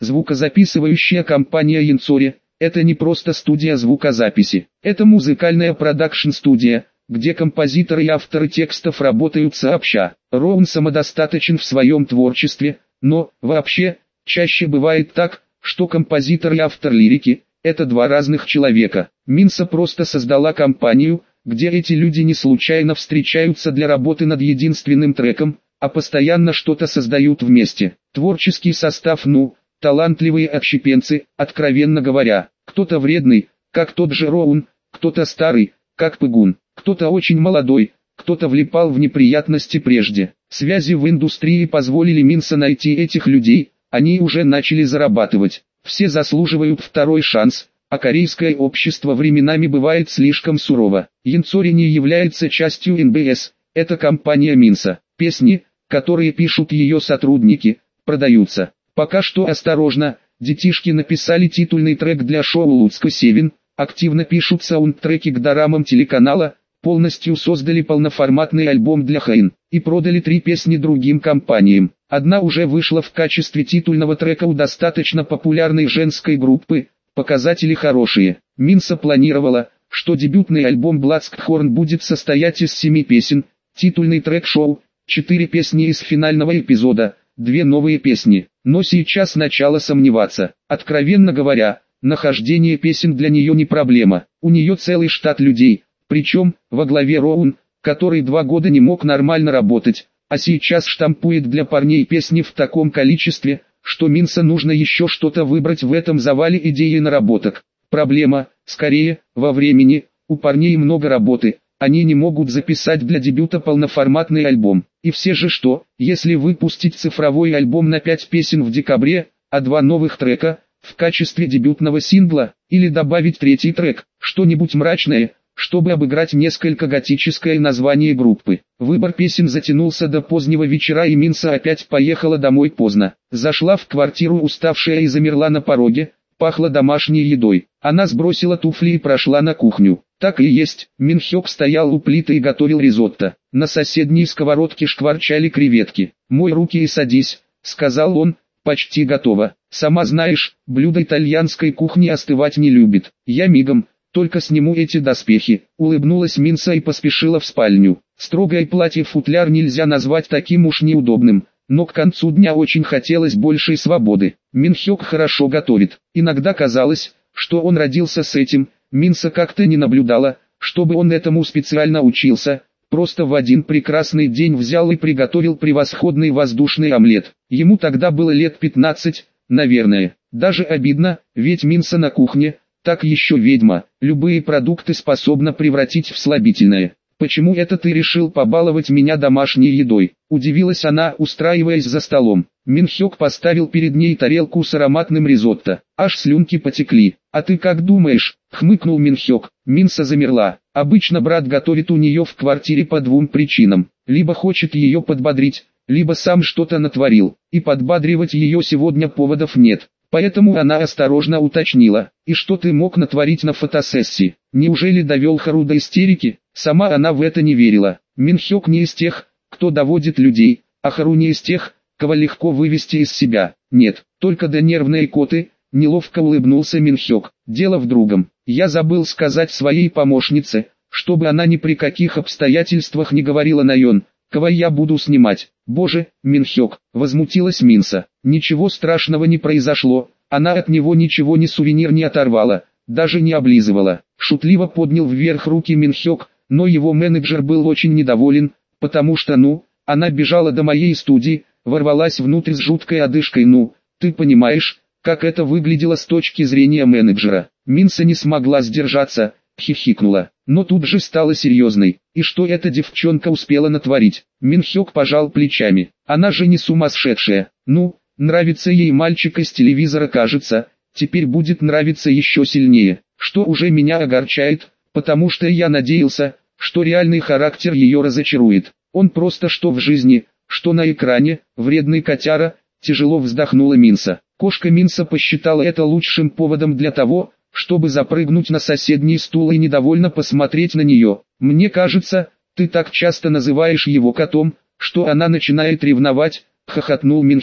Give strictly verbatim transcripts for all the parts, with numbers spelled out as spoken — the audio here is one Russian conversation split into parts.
Звукозаписывающая компания Янцори – это не просто студия звукозаписи. Это музыкальная продакшн-студия, где композиторы и авторы текстов работают сообща. Роун самодостаточен в своем творчестве, но, вообще, чаще бывает так, что композитор и автор лирики – это два разных человека. Минса просто создала компанию, где эти люди не случайно встречаются для работы над единственным треком, а постоянно что-то создают вместе. Творческий состав, ну, талантливые отщепенцы, откровенно говоря. Кто-то вредный, как тот же Роун, кто-то старый, как Пыгун, кто-то очень молодой, кто-то влипал в неприятности прежде. Связи в индустрии позволили Минса найти этих людей, они уже начали зарабатывать. Все заслуживают второй шанс, а корейское общество временами бывает слишком сурово. Янцори не является частью эн бэ эс, это компания Минса. Песни, которые пишут ее сотрудники, продаются. Пока что осторожно, детишки написали титульный трек для шоу Луцко семь, активно пишут саундтреки к дорамам телеканала, полностью создали полноформатный альбом для Хэйн и продали три песни другим компаниям. Одна уже вышла в качестве титульного трека у достаточно популярной женской группы, показатели хорошие. Минса планировала, что дебютный альбом Bloodshorn будет состоять из семи песен, титульный трек шоу, четыре песни из финального эпизода, две новые песни. Но сейчас начала сомневаться. Откровенно говоря, нахождение песен для нее не проблема. У нее целый штат людей, причем, во главе Роун, который два года не мог нормально работать, а сейчас штампует для парней песни в таком количестве, что Минса нужно еще что-то выбрать в этом завале идей и наработок. Проблема, скорее, во времени, у парней много работы, они не могут записать для дебюта полноформатный альбом. И все же что, если выпустить цифровой альбом на пять песен в декабре, а два новых трека, в качестве дебютного сингла, или добавить третий трек, что-нибудь мрачное, чтобы обыграть несколько готическое название группы. Выбор песен затянулся до позднего вечера, и Минса опять поехала домой поздно. Зашла в квартиру уставшая и замерла на пороге, пахло домашней едой. Она сбросила туфли и прошла на кухню. Так и есть, Мин Хёк стоял у плиты и готовил ризотто. На соседней сковородке шкварчали креветки. «Мой руки и садись», — сказал он, — «почти готово. Сама знаешь, блюдо итальянской кухни остывать не любит. Я мигом, только сниму эти доспехи», — улыбнулась Минса и поспешила в спальню. Строгое платье-футляр нельзя назвать таким уж неудобным, но к концу дня очень хотелось большей свободы. Мин Хёк хорошо готовит. Иногда казалось, что он родился с этим. Минса как-то не наблюдала, чтобы он этому специально учился, просто в один прекрасный день взял и приготовил превосходный воздушный омлет. Ему тогда было лет пятнадцать, наверное. Даже обидно, ведь Минса на кухне, так еще ведьма, любые продукты способна превратить в слабительное. «Почему это ты решил побаловать меня домашней едой?» – удивилась она, устраиваясь за столом. Мин Хёк поставил перед ней тарелку с ароматным ризотто. Аж слюнки потекли. «А ты как думаешь?» – хмыкнул Мин Хёк. Минса замерла. Обычно брат готовит у нее в квартире по двум причинам. Либо хочет ее подбодрить, либо сам что-то натворил. И подбадривать ее сегодня поводов нет. Поэтому она осторожно уточнила: «И что ты мог натворить на фотосессии? Неужели довел Хару до истерики?» Сама она в это не верила. Мин Хёк не из тех, кто доводит людей, а Хару не из тех, кого легко вывести из себя. Нет, только до нервные коты. Неловко улыбнулся Мин Хёк. «Дело в другом. Я забыл сказать своей помощнице, чтобы она ни при каких обстоятельствах не говорила на Йон, кого я буду снимать». «Боже, Мин Хёк», возмутилась Минса. Ничего страшного не произошло, она от него ничего ни сувенир не оторвала, даже не облизывала. Шутливо поднял вверх руки Мин Хёк, но его менеджер был очень недоволен, потому что ну, она бежала до моей студии, ворвалась внутрь с жуткой одышкой. Ну, ты понимаешь, как это выглядело с точки зрения менеджера. Минса не смогла сдержаться, хихикнула, но тут же стала серьезной. И что эта девчонка успела натворить? Мин Хёк пожал плечами. Она же не сумасшедшая. Ну, нравится ей мальчик из телевизора, кажется, теперь будет нравиться еще сильнее, что уже меня огорчает, потому что я надеялся, что реальный характер ее разочарует. Он просто что в жизни, что на экране, вредный котяра. Тяжело вздохнула Минса. Кошка Минса посчитала это лучшим поводом для того, чтобы запрыгнуть на соседний стул и недовольно посмотреть на нее. «Мне кажется, ты так часто называешь его котом, что она начинает ревновать», — хохотнул Мин Хёк.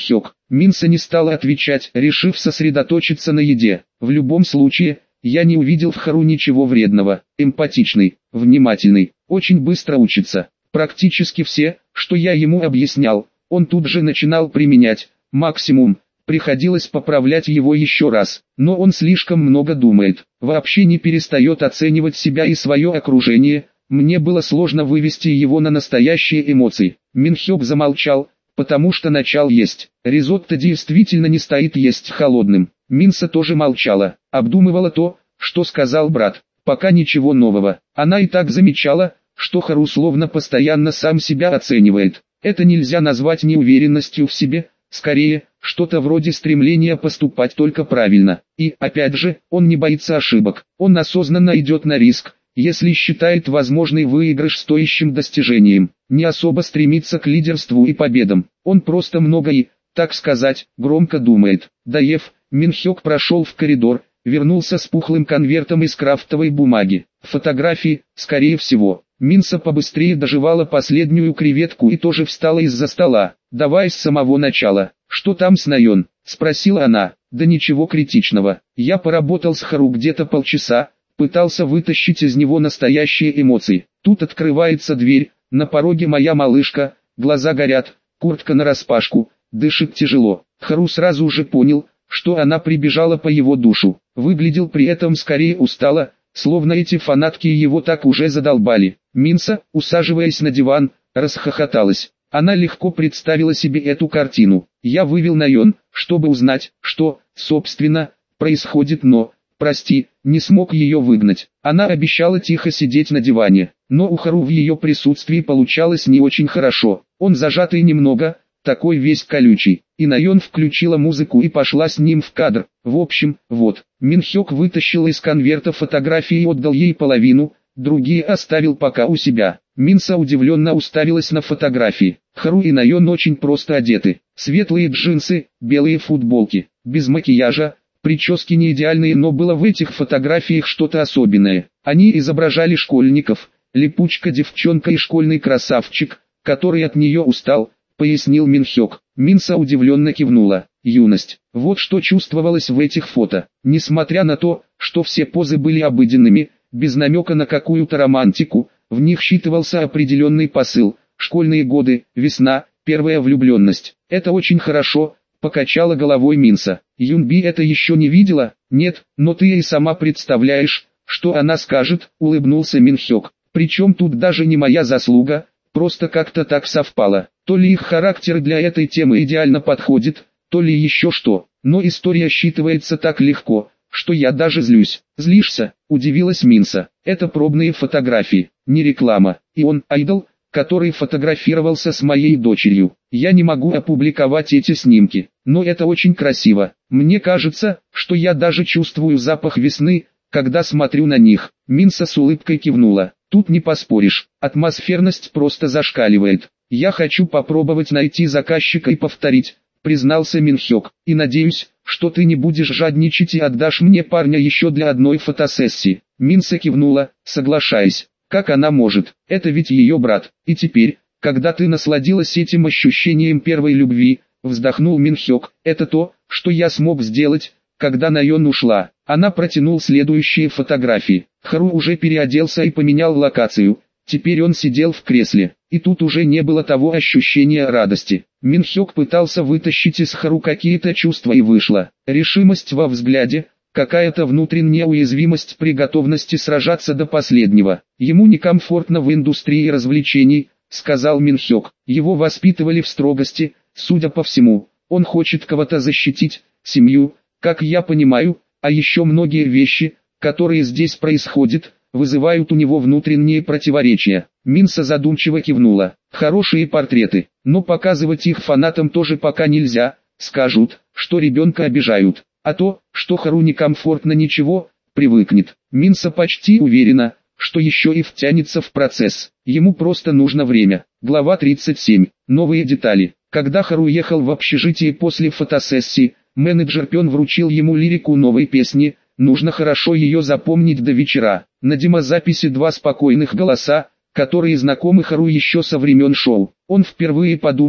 Минса не стала отвечать, решив сосредоточиться на еде. В любом случае, я не увидел в Хару ничего вредного. Эмпатичный, внимательный, очень быстро учится. Практически все, что я ему объяснял, он тут же начинал применять. Максимум, приходилось поправлять его еще раз. Но он слишком много думает, вообще не перестает оценивать себя и свое окружение. Мне было сложно вывести его на настоящие эмоции. Минхёк замолчал, потому что начал есть. Ризотто действительно не стоит есть холодным. Минса тоже молчала, обдумывала то, что сказал брат. Пока ничего нового. Она и так замечала, что Хару словно постоянно сам себя оценивает. Это нельзя назвать неуверенностью в себе, скорее, что-то вроде стремления поступать только правильно. И, опять же, он не боится ошибок. Он осознанно идет на риск, если считает возможный выигрыш стоящим достижением. Не особо стремится к лидерству и победам. Он просто много и, так сказать, громко думает. Доев, Минхёк прошел в коридор, вернулся с пухлым конвертом из крафтовой бумаги. Фотографии, скорее всего. Минса побыстрее доживала последнюю креветку и тоже встала из-за стола. «Давай с самого начала. Что там с Наён?» – спросила она. «Да ничего критичного. Я поработал с Хару где-то полчаса, пытался вытащить из него настоящие эмоции. Тут открывается дверь, на пороге моя малышка, глаза горят, куртка нараспашку, дышит тяжело. Хару сразу же понял, что она прибежала по его душу. Выглядел при этом скорее устало, словно эти фанатки его так уже задолбали. Минса, усаживаясь на диван, расхохоталась. Она легко представила себе эту картину. Я вывел Наён, чтобы узнать, что, собственно, происходит, но, прости, не смог ее выгнать. Она обещала тихо сидеть на диване, но у Хару в ее присутствии получалось не очень хорошо. Он зажатый немного, такой весь колючий. И Наён включила музыку и пошла с ним в кадр. В общем, вот, Минхёк вытащил из конверта фотографии и отдал ей половину, другие оставил пока у себя. Минса удивленно уставилась на фотографии. Хару и Наён очень просто одеты. Светлые джинсы, белые футболки, без макияжа, прически не идеальные, но было в этих фотографиях что-то особенное. Они изображали школьников, липучка девчонка и школьный красавчик, который от нее устал, пояснил Минхёк. Минса удивленно кивнула. Юность. Вот что чувствовалось в этих фото. Несмотря на то, что все позы были обыденными, без намека на какую-то романтику, в них считывался определенный посыл. Школьные годы, весна, первая влюбленность. Это очень хорошо, покачала головой Минса. Юнби это еще не видела? Нет, но ты и сама представляешь, что она скажет, улыбнулся Минхёк. Причем тут даже не моя заслуга, просто как-то так совпало. То ли их характер для этой темы идеально подходит, то ли еще что. Но история считывается так легко, что я даже злюсь. Злишься? Удивилась Минса. Это пробные фотографии, не реклама. И он, айдол, который фотографировался с моей дочерью. Я не могу опубликовать эти снимки, но это очень красиво. Мне кажется, что я даже чувствую запах весны, когда смотрю на них. Минса с улыбкой кивнула. Тут не поспоришь, атмосферность просто зашкаливает. Я хочу попробовать найти заказчика и повторить, признался Минхёк. И надеюсь, что ты не будешь жадничать и отдашь мне парня еще для одной фотосессии. Минса кивнула, соглашаясь. Как она может? Это ведь ее брат. И теперь, когда ты насладилась этим ощущением первой любви, вздохнул Минхёк, это то, что я смог сделать, когда Наён ушла. Она протянул следующие фотографии. Хару уже переоделся и поменял локацию. Теперь он сидел в кресле, и тут уже не было того ощущения радости. Минхёк пытался вытащить из Хару какие-то чувства и вышло. Решимость во взгляде, какая-то внутренняя уязвимость при готовности сражаться до последнего. Ему некомфортно в индустрии развлечений, сказал Минхёк. Его воспитывали в строгости, судя по всему. Он хочет кого-то защитить, семью, как я понимаю, а еще многие вещи, которые здесь происходят, вызывают у него внутренние противоречия. Минса задумчиво кивнула. Хорошие портреты, но показывать их фанатам тоже пока нельзя, скажут, что ребенка обижают. А то, что Хару некомфортно ничего, привыкнет. Минса почти уверена, что еще и втянется в процесс. Ему просто нужно время. Глава тридцать семь. Новые детали. Когда Хару ехал в общежитие после фотосессии, менеджер Пён вручил ему лирику новой песни. Нужно хорошо ее запомнить до вечера. На демозаписи два спокойных голоса, которые знакомы Хару еще со времен шоу. Он впервые подумал,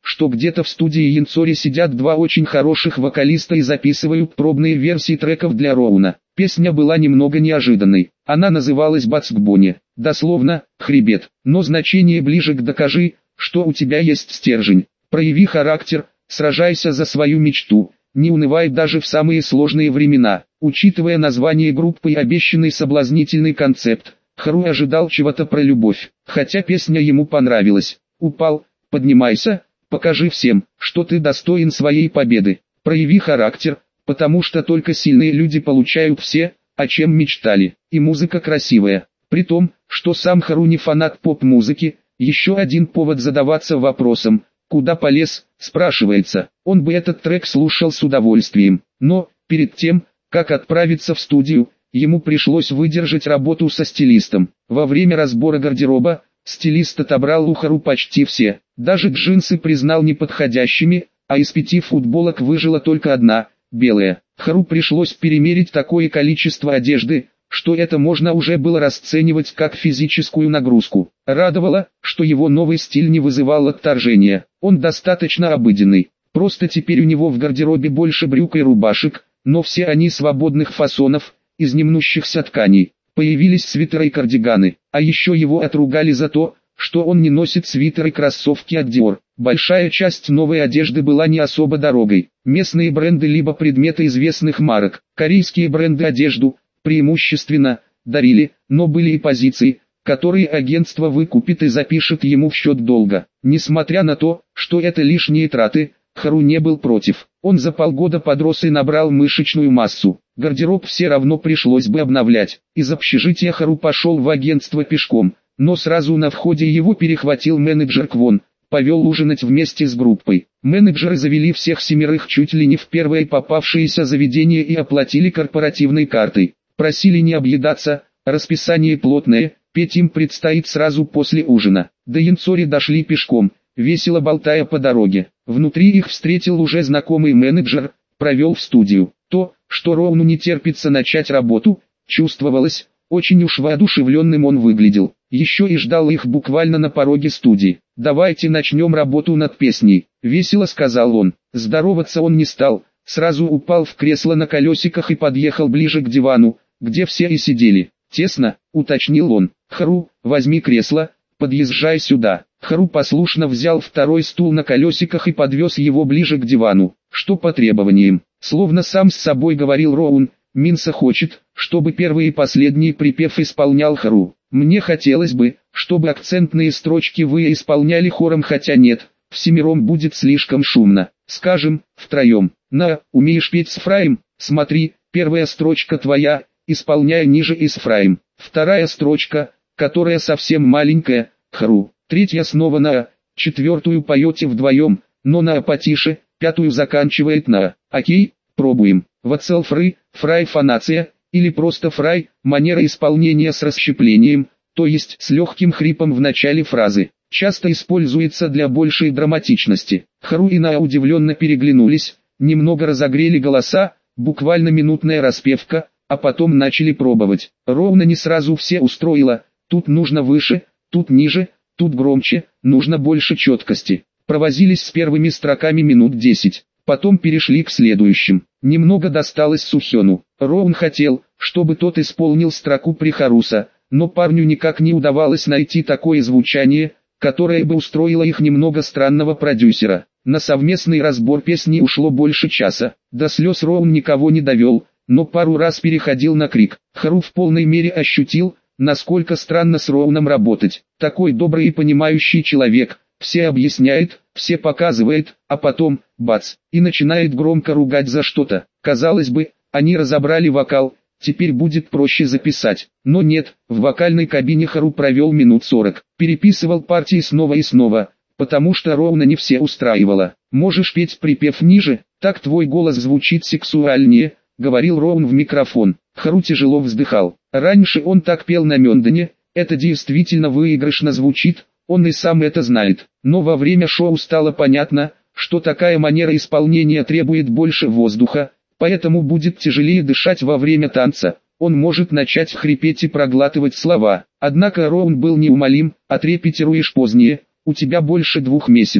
что где-то в студии Янцори сидят два очень хороших вокалиста и записывают пробные версии треков для Роуна. Песня была немного неожиданной. Она называлась «Бацкбони», дословно «хребет», но значение ближе к «докажи, что у тебя есть стержень, прояви характер, сражайся за свою мечту, не унывай даже в самые сложные времена». Учитывая название группы и обещанный соблазнительный концепт, Хару ожидал чего-то про любовь, хотя песня ему понравилась. «Упал, поднимайся, покажи всем, что ты достоин своей победы, прояви характер, потому что только сильные люди получают все, о чем мечтали». И музыка красивая. При том, что сам Хару не фанат поп-музыки, еще один повод задаваться вопросом, куда полез, спрашивается. Он бы этот трек слушал с удовольствием, но, перед тем, как отправиться в студию, ему пришлось выдержать работу со стилистом. Во время разбора гардероба, стилист отобрал у Хару почти все, даже джинсы признал неподходящими, а из пяти футболок выжила только одна, белая. Хару пришлось перемерить такое количество одежды, что это можно уже было расценивать как физическую нагрузку. Радовало, что его новый стиль не вызывал отторжения, он достаточно обыденный. Просто теперь у него в гардеробе больше брюк и рубашек, но все они свободных фасонов, из немнущихся тканей. Появились свитеры и кардиганы, а еще его отругали за то, что он не носит свитеры и кроссовки от Dior. Большая часть новой одежды была не особо дорогой. Местные бренды либо предметы известных марок, корейские бренды одежду, преимущественно, дарили, но были и позиции, которые агентство выкупит и запишет ему в счет долга. Несмотря на то, что это лишние траты, Хару не был против. Он за полгода подрос и набрал мышечную массу. Гардероб все равно пришлось бы обновлять. Из общежития Хару пошел в агентство пешком, но сразу на входе его перехватил менеджер Квон, повел ужинать вместе с группой. Менеджеры завели всех семерых чуть ли не в первое попавшееся заведение и оплатили корпоративной картой. Просили не объедаться, расписание плотное, петь им предстоит сразу после ужина. До Янцори дошли пешком, весело болтая по дороге. Внутри их встретил уже знакомый менеджер, провел в студию. То, что Роуну не терпится начать работу, чувствовалось, очень уж воодушевленным он выглядел. Еще и ждал их буквально на пороге студии. «Давайте начнем работу над песней», — весело сказал он. Здороваться он не стал, сразу упал в кресло на колесиках и подъехал ближе к дивану, где все и сидели. «Тесно», — уточнил он. «Хару, возьми кресло, подъезжай сюда». Хару послушно взял второй стул на колесиках и подвез его ближе к дивану. «Что по требованиям?» Словно сам с собой говорил Роун, «Минса хочет, чтобы первый и последний припев исполнял Хару. Мне хотелось бы, чтобы акцентные строчки вы исполняли хором, хотя нет, всемиром будет слишком шумно. Скажем, втроем. На, умеешь петь с фраем? Смотри, первая строчка твоя, исполняй ниже и с фраем. Вторая строчка, которая совсем маленькая, Хару. Третья снова на, четвертую поете вдвоем, но на потише, пятую заканчивает на. Окей, пробуем. Вацелфры, фрай фонация, или просто фрай, манера исполнения с расщеплением, то есть с легким хрипом в начале фразы. Часто используется для большей драматичности. Хару и На удивленно переглянулись, немного разогрели голоса, буквально минутная распевка, а потом начали пробовать. Ровно не сразу все устроило, тут нужно выше, тут ниже, тут громче, нужно больше четкости. Провозились с первыми строками минут десять, потом перешли к следующим. Немного досталось Сухёну. Роун хотел, чтобы тот исполнил строку при Харуса, но парню никак не удавалось найти такое звучание, которое бы устроило их немного странного продюсера. На совместный разбор песни ушло больше часа. До слез Роун никого не довел, но пару раз переходил на крик. Хару в полной мере ощутил, насколько странно с Роуном работать. Такой добрый и понимающий человек, все объясняет, все показывает, а потом, бац, и начинает громко ругать за что-то. Казалось бы, они разобрали вокал, теперь будет проще записать. Но нет, в вокальной кабине Хару провел минут сорок, переписывал партии снова и снова, потому что Роуна не все устраивало. «Можешь петь припев ниже, так твой голос звучит сексуальнее», — говорил Роун в микрофон. Хару тяжело вздыхал. Раньше он так пел на Мёндане, это действительно выигрышно звучит, он и сам это знает. Но во время шоу стало понятно, что такая манера исполнения требует больше воздуха, поэтому будет тяжелее дышать во время танца. Он может начать хрипеть и проглатывать слова. Однако Роун был неумолим: «Отрепетируешь позднее, у тебя больше двух месяцев.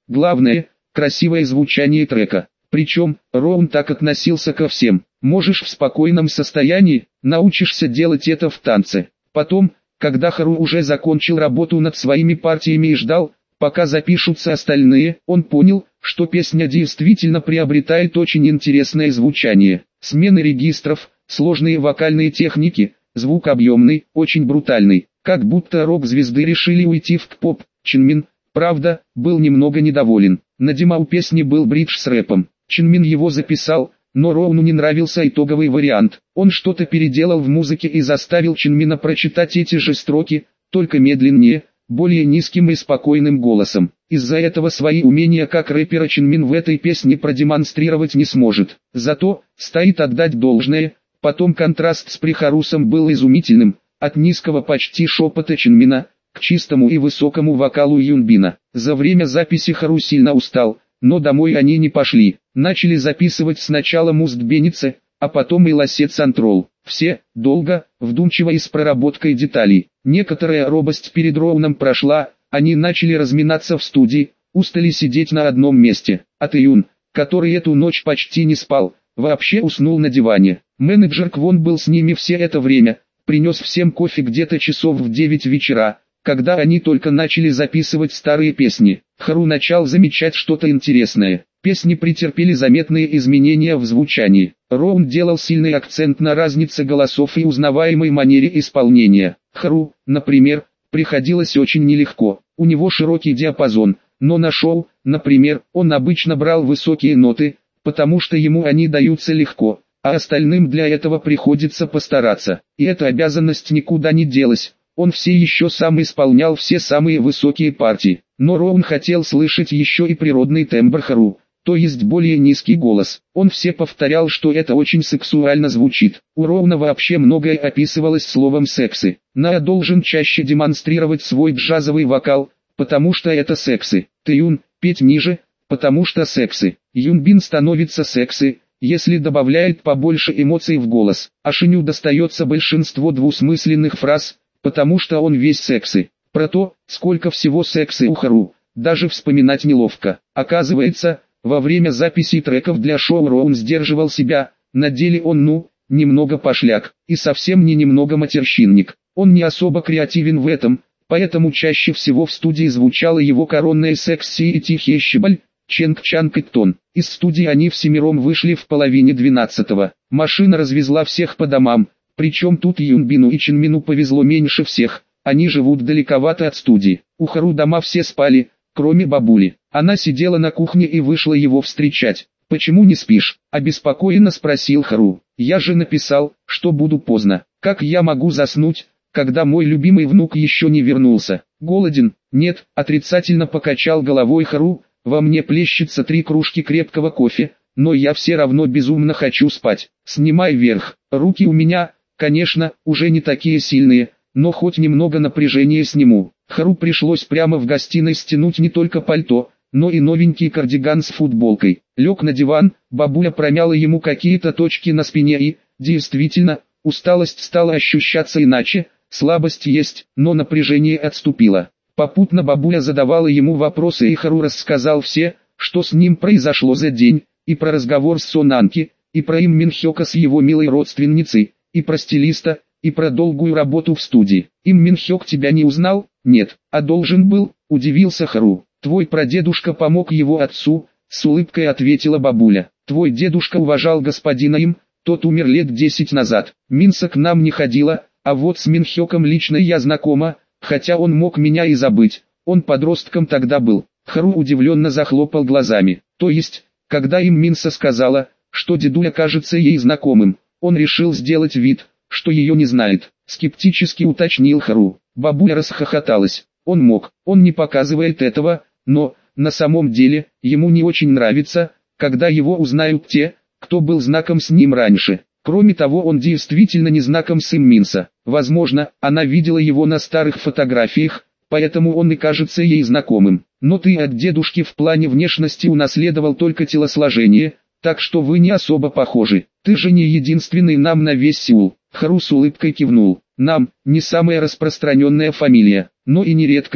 Главное – красивое звучание трека. Причем, Роун так относился ко всем. Можешь в спокойном состоянии, научишься делать это в танце. Потом, когда Хару уже закончил работу над своими партиями и ждал, пока запишутся остальные, он понял, что песня действительно приобретает очень интересное звучание. Смены регистров, сложные вокальные техники, звук объемный, очень брутальный. Как будто рок-звезды решили уйти в поп. Чинмин, правда, был немного недоволен. На демо у песни был бридж с рэпом. Чинмин его записал, но Роуну не нравился итоговый вариант. Он что-то переделал в музыке и заставил Чинмина прочитать эти же строки, только медленнее, более низким и спокойным голосом. Из-за этого свои умения как рэпера Чинмин в этой песне продемонстрировать не сможет. Зато, стоит отдать должное, потом контраст с Прихарусом был изумительным, от низкого почти шепота Чинмина, к чистому и высокому вокалу Юнбина. За время записи Хару сильно устал, но домой они не пошли. Начали записывать сначала Мустбенице, а потом и Лосец Антрол. Все, долго, вдумчиво и с проработкой деталей. Некоторая робость перед Роуном прошла, они начали разминаться в студии, устали сидеть на одном месте. А Тэйюн, который эту ночь почти не спал, вообще уснул на диване. Менеджер Квон был с ними все это время, принес всем кофе где-то часов в девять вечера, когда они только начали записывать старые песни. Хару начал замечать что-то интересное. Песни претерпели заметные изменения в звучании. Роун делал сильный акцент на разнице голосов и узнаваемой манере исполнения. Хару, например, приходилось очень нелегко. У него широкий диапазон, но на шоу, например, он обычно брал высокие ноты, потому что ему они даются легко, а остальным для этого приходится постараться. И эта обязанность никуда не делась. Он все еще сам исполнял все самые высокие партии. Но Роун хотел слышать еще и природный тембр Хару, то есть более низкий голос. Он все повторял, что это очень сексуально звучит. У Роуна вообще многое описывалось словом «сексы». Наа должен чаще демонстрировать свой джазовый вокал, потому что это сексы. Тэйюн, петь ниже, потому что сексы. Юнбин становится сексы, если добавляет побольше эмоций в голос. А Шиню достается большинство двусмысленных фраз, потому что он весь сексы. Про то, сколько всего секса у Хару, даже вспоминать неловко. Оказывается, во время записи треков для шоу Роун сдерживал себя, на деле он ну, немного пошляк, и совсем не немного матерщинник. Он не особо креативен в этом, поэтому чаще всего в студии звучала его коронная секси и тихий щебаль, Ченг-Чанг и Тон. Из студии они всемиром вышли в половине двенадцатого. Машина развезла всех по домам, причем тут Юнбину и Чинмину повезло меньше всех. Они живут далековато от студии. У Хару дома все спали, кроме бабули. Она сидела на кухне и вышла его встречать. «Почему не спишь?» – обеспокоенно спросил Хару. «Я же написал, что буду поздно. Как я могу заснуть, когда мой любимый внук еще не вернулся? Голоден?» «Нет», – отрицательно покачал головой Хару. «Во мне плещется три кружки крепкого кофе, но я все равно безумно хочу спать. Снимай вверх. Руки у меня, конечно, уже не такие сильные, но хоть немного напряжения сниму». Хару пришлось прямо в гостиной стянуть не только пальто, но и новенький кардиган с футболкой. Лег на диван, бабуля промяла ему какие-то точки на спине и, действительно, усталость стала ощущаться иначе, слабость есть, но напряжение отступило. Попутно бабуля задавала ему вопросы и Хару рассказал все, что с ним произошло за день, и про разговор с Сонанки, и про Им Минхёка с его милой родственницей, и про стилиста, и про долгую работу в студии. «Им Минхёк тебя не узнал?» «Нет, а должен был», — удивился Хару. «Твой прадедушка помог его отцу», — с улыбкой ответила бабуля. «Твой дедушка уважал господина Им, тот умер лет десять назад. Минса к нам не ходила, а вот с Минхёком лично я знакома, хотя он мог меня и забыть, он подростком тогда был». Хару удивленно захлопал глазами. То есть, когда Им Минса сказала, что дедуля кажется ей знакомым, он решил сделать вид, что ее не знает. Скептически уточнил Хару. Бабуля расхохоталась. Он мог, он не показывает этого, но, на самом деле, ему не очень нравится, когда его узнают те, кто был знаком с ним раньше. Кроме того, он действительно не знаком с Им Минса. Возможно, она видела его на старых фотографиях, поэтому он и кажется ей знакомым. Но ты от дедушки в плане внешности унаследовал только телосложение, так что вы не особо похожи. Ты же не единственный нам на весь Сеул. Хару с улыбкой кивнул. Нам, не самая распространенная фамилия, но и не редкая,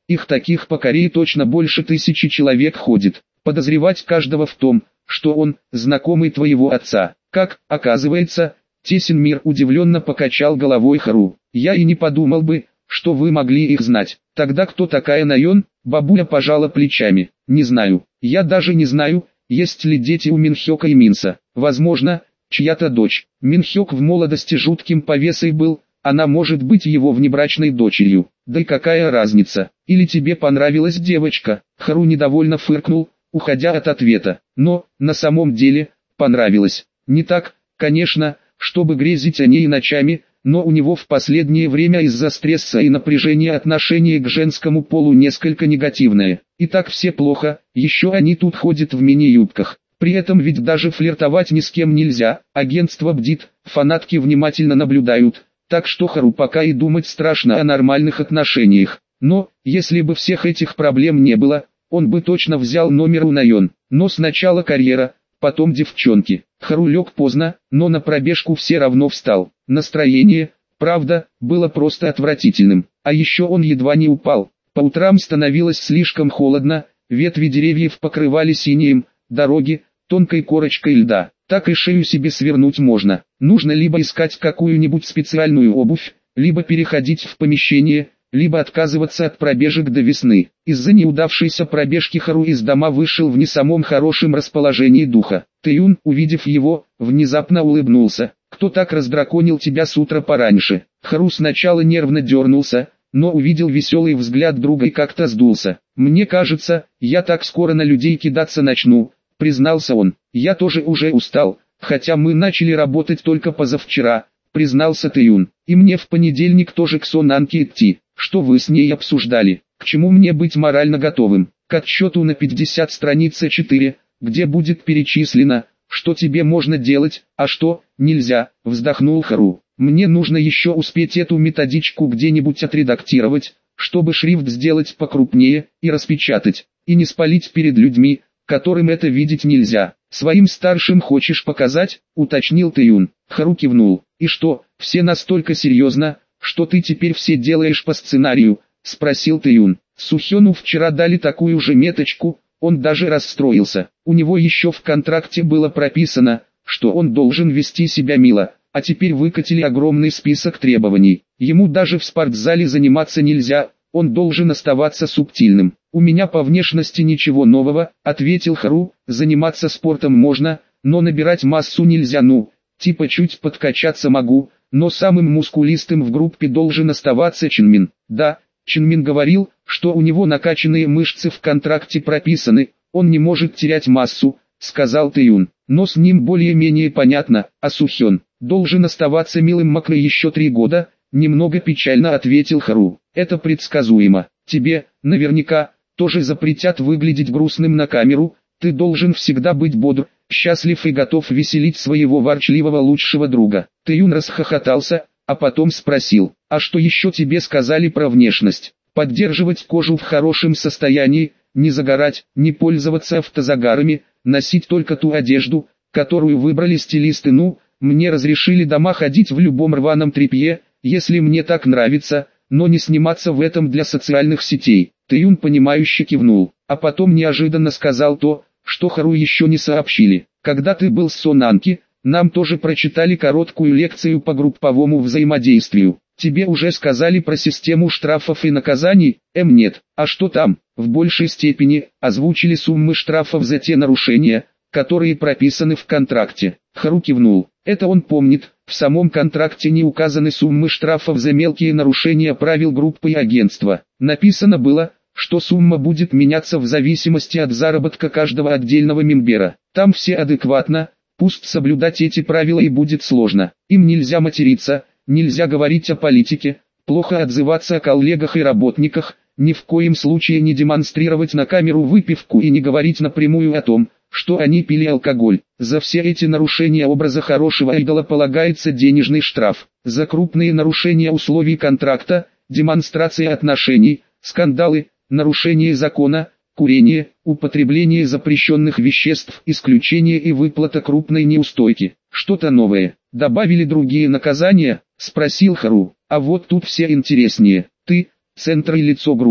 их таких по Корее точно больше тысячи человек ходит. Подозревать каждого в том, что он знакомый твоего отца. Как, оказывается, тесен мир, удивленно покачал головой Хару. Я и не подумал бы, что вы могли их знать. Тогда кто такая Наён? Бабуля пожала плечами. Не знаю. Я даже не знаю, есть ли дети у Минхёка и Минса. Возможно, чья-то дочь. Минхёк в молодости жутким повесой был, она может быть его внебрачной дочерью. Да и какая разница? Или тебе понравилась девочка? Хару недовольно фыркнул, уходя от ответа. Но, на самом деле, понравилось. Не так, конечно, чтобы грезить о ней ночами, но у него в последнее время из-за стресса и напряжения отношение к женскому полу несколько негативное. И так все плохо, еще они тут ходят в мини-юбках. При этом ведь даже флиртовать ни с кем нельзя, агентство бдит, фанатки внимательно наблюдают, так что Хару пока и думать страшно о нормальных отношениях. Но, если бы всех этих проблем не было, он бы точно взял номер у Наён. Но сначала карьера, потом девчонки. Хару лег поздно, но на пробежку все равно встал. Настроение, правда, было просто отвратительным. А еще он едва не упал. По утрам становилось слишком холодно, ветви деревьев покрывали синим, дороги, тонкой корочкой льда. Так и шею себе свернуть можно. Нужно либо искать какую-нибудь специальную обувь, либо переходить в помещение, либо отказываться от пробежек до весны. Из-за неудавшейся пробежки Хару из дома вышел в не самом хорошем расположении духа. Тэюн, увидев его, внезапно улыбнулся. «Кто так раздраконил тебя с утра пораньше?» Хару сначала нервно дернулся, но увидел веселый взгляд друга и как-то сдулся. «Мне кажется, я так скоро на людей кидаться начну», — признался он. «Я тоже уже устал, хотя мы начали работать только позавчера», — признался Тэюн. «И мне в понедельник тоже к Сонанке идти». «Что вы с ней обсуждали? К чему мне быть морально готовым?» «К отчету на пятьдесят страница четыре, где будет перечислено, что тебе можно делать, а что нельзя», — вздохнул Хару. «Мне нужно еще успеть эту методичку где-нибудь отредактировать, чтобы шрифт сделать покрупнее и распечатать, и не спалить перед людьми, которым это видеть нельзя». «Своим старшим хочешь показать?» — уточнил Тэюн. Хару кивнул. «И что, все настолько серьезно, что ты теперь все делаешь по сценарию?» — спросил Тэюн. Сухёну вчера дали такую же меточку, он даже расстроился. У него еще в контракте было прописано, что он должен вести себя мило, а теперь выкатили огромный список требований. Ему даже в спортзале заниматься нельзя, он должен оставаться субтильным. «У меня по внешности ничего нового», — ответил Хару, «заниматься спортом можно, но набирать массу нельзя, ну, типа чуть подкачаться могу, но самым мускулистым в группе должен оставаться Чинмин». «Да, Чинмин говорил, что у него накачанные мышцы в контракте прописаны, он не может терять массу», — сказал Тэюн. «Но с ним более-менее понятно, а Сухён должен оставаться милым макро еще три года», — немного печально ответил Хару. «Это предсказуемо. Тебе, наверняка, тоже запретят выглядеть грустным на камеру, ты должен всегда быть бодр, счастлив и готов веселить своего ворчливого лучшего друга». Тэюн расхохотался, а потом спросил: «А что еще тебе сказали про внешность?» «Поддерживать кожу в хорошем состоянии, не загорать, не пользоваться автозагарами, носить только ту одежду, которую выбрали стилисты. Ну, мне разрешили дома ходить в любом рваном тряпье, если мне так нравится, но не сниматься в этом для социальных сетей». Тэюн понимающе кивнул, а потом неожиданно сказал то, что Хару еще не сообщили. «Когда ты был с Сонанки, нам тоже прочитали короткую лекцию по групповому взаимодействию. Тебе уже сказали про систему штрафов и наказаний?» «Эм нет, а что там?» «В большей степени озвучили суммы штрафов за те нарушения, которые прописаны в контракте». Хару кивнул. Это он помнит, в самом контракте не указаны суммы штрафов за мелкие нарушения правил группы и агентства. Написано было, что сумма будет меняться в зависимости от заработка каждого отдельного мембера. Там все адекватно, пусть соблюдать эти правила и будет сложно. Им нельзя материться, нельзя говорить о политике, плохо отзываться о коллегах и работниках, ни в коем случае не демонстрировать на камеру выпивку и не говорить напрямую о том, что они пили алкоголь. За все эти нарушения образа хорошего айдола полагается денежный штраф. За крупные нарушения условий контракта, демонстрация отношений, скандалы, нарушение закона, курение, употребление запрещенных веществ, исключение и выплата крупной неустойки. «Что-то новое. Добавили другие наказания?» — спросил Хару. «А вот тут все интереснее. Ты — центр и лицо группы.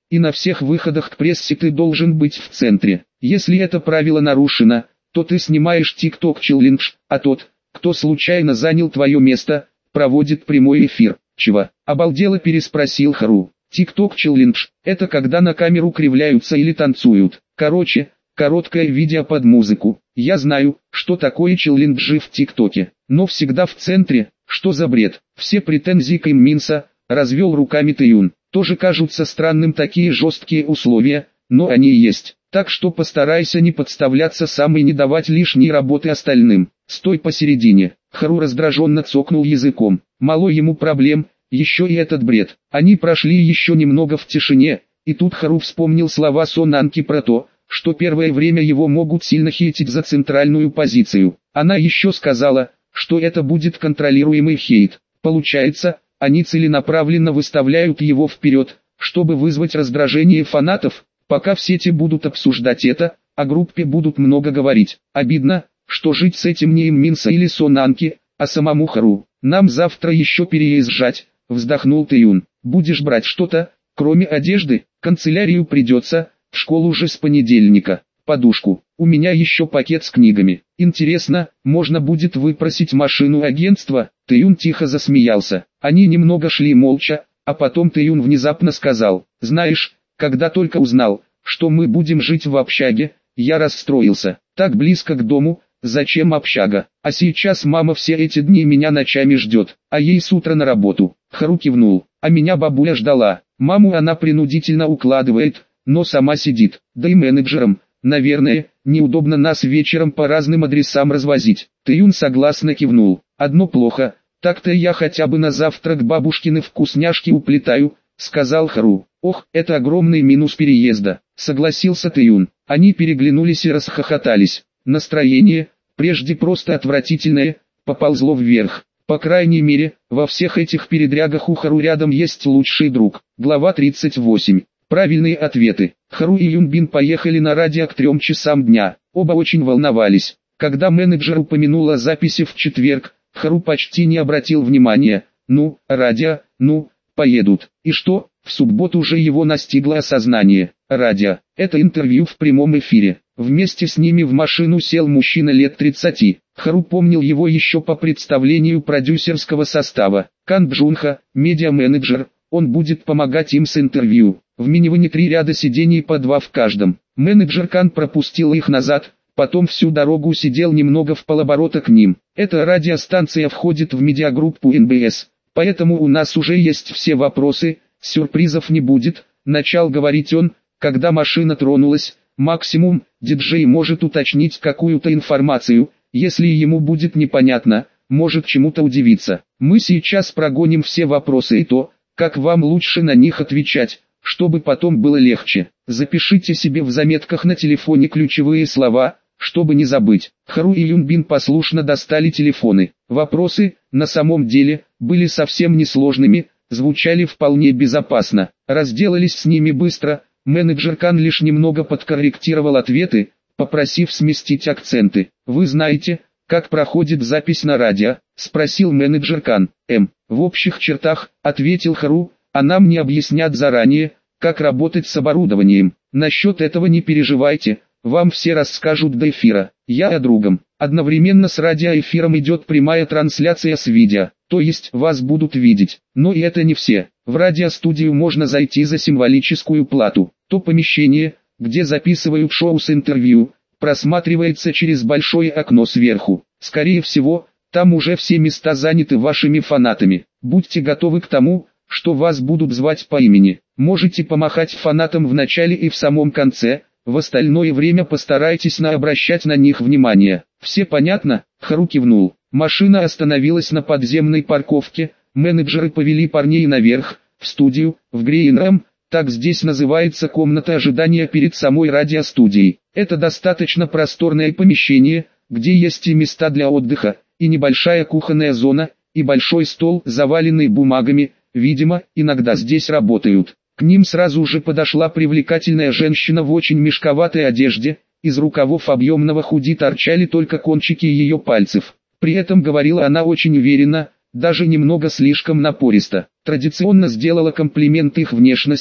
и на всех выходах к прессе ты должен быть в центре. Если это правило нарушено, то ты снимаешь TikTok Challenge, а тот, кто случайно занял твое место, проводит прямой эфир. Чего? Обалдело переспросил Хару. TikTok Challenge – это когда на камеру кривляются или танцуют. Короче, короткое видео под музыку. Я знаю, что такое челленджи в ТикТоке, но всегда в центре. Что за бред? Все претензии к им Минса, развел руками Тэйюн. Тоже кажутся странным такие жесткие условия, но они есть. Так что постарайся не подставляться сам и не давать лишней работы остальным. Стой посередине. Хару раздраженно цокнул языком. Мало ему проблем, еще и этот бред. Они прошли еще немного в тишине, и тут Хару вспомнил слова Сонанки про то, что первое время его могут сильно хейтить за центральную позицию. Она еще сказала, что это будет контролируемый хейт. Получается, они целенаправленно выставляют его вперед, чтобы вызвать раздражение фанатов. Пока в сети будут обсуждать это, о группе будут много говорить. Обидно, что жить с этим не им Минса или Сонанки, а самому Хару. Нам завтра еще переезжать, вздохнул Тэйюн. Будешь брать что-то, кроме одежды? Канцелярию придется, в школу уже с понедельника. Подушку. У меня еще пакет с книгами. Интересно, можно будет выпросить машину агентства? Тэйюн тихо засмеялся. Они немного шли молча, а потом Тэйюн внезапно сказал: знаешь, когда только узнал, что мы будем жить в общаге, я расстроился. Так близко к дому, зачем общага? А сейчас мама все эти дни меня ночами ждет, а ей с утра на работу. Хару кивнул. А меня бабуля ждала. Маму она принудительно укладывает, но сама сидит. Да и менеджерам, наверное, неудобно нас вечером по разным адресам развозить. Тэйюн согласно кивнул. Одно плохо, так-то я хотя бы на завтрак бабушкины вкусняшки уплетаю, сказал Хару. Ох, это огромный минус переезда, согласился Тэйюн. Они переглянулись и расхохотались. Настроение, прежде просто отвратительное, поползло вверх. По крайней мере, во всех этих передрягах у Хару рядом есть лучший друг. Глава тридцать восемь. Правильные ответы. Хару и Юнбин поехали на радио к трем часам дня. Оба очень волновались. Когда менеджер упомянул о записи в четверг, Хару почти не обратил внимания. Ну, радио, ну, поедут. И что? В субботу уже его настигло осознание. Радио. Это интервью в прямом эфире. Вместе с ними в машину сел мужчина лет тридцати. Хару помнил его еще по представлению продюсерского состава. Кан Бджунха, медиа-менеджер, он будет помогать им с интервью. В минивэне три ряда сидений по два в каждом. Менеджер Кан пропустил их назад, потом всю дорогу сидел немного в полоборота к ним. Эта радиостанция входит в медиагруппу эн бэ эс, поэтому у нас уже есть все вопросы, сюрпризов не будет, начал говорить он, когда машина тронулась. Максимум, диджей может уточнить какую-то информацию, если ему будет непонятно, может чему-то удивиться. Мы сейчас прогоним все вопросы и то, как вам лучше на них отвечать, чтобы потом было легче. Запишите себе в заметках на телефоне ключевые слова, чтобы не забыть. Хару и Юнбин послушно достали телефоны. Вопросы, на самом деле, были совсем несложными, звучали вполне безопасно. Разделались с ними быстро. Менеджер Кан лишь немного подкорректировал ответы, попросив сместить акценты. «Вы знаете, как проходит запись на радио?» – спросил менеджер Кан. «Эм, в общих чертах», – ответил Хару, – «а нам не объяснят заранее, как работать с оборудованием. Насчет этого не переживайте, вам все расскажут до эфира. Я о другом. Одновременно с радиоэфиром идет прямая трансляция с видео, то есть вас будут видеть. Но и это не все. В радиостудию можно зайти за символическую плату. То помещение, где записывают шоу с интервью, просматривается через большое окно сверху. Скорее всего, там уже все места заняты вашими фанатами. Будьте готовы к тому, что вас будут звать по имени. Можете помахать фанатам в начале и в самом конце, в остальное время постарайтесь не обращать на них внимания. Все понятно? Хару кивнул. Машина остановилась на подземной парковке, менеджеры повели парней наверх, в студию, в Грейнрэм. Так здесь называется комната ожидания перед самой радиостудией. Это достаточно просторное помещение, где есть и места для отдыха, и небольшая кухонная зона, и большой стол, заваленный бумагами, видимо, иногда здесь работают. К ним сразу же подошла привлекательная женщина в очень мешковатой одежде, из рукавов объемного худи торчали только кончики ее пальцев. При этом говорила она очень уверенно, даже немного слишком напористо. Традиционно сделала комплимент их внешности,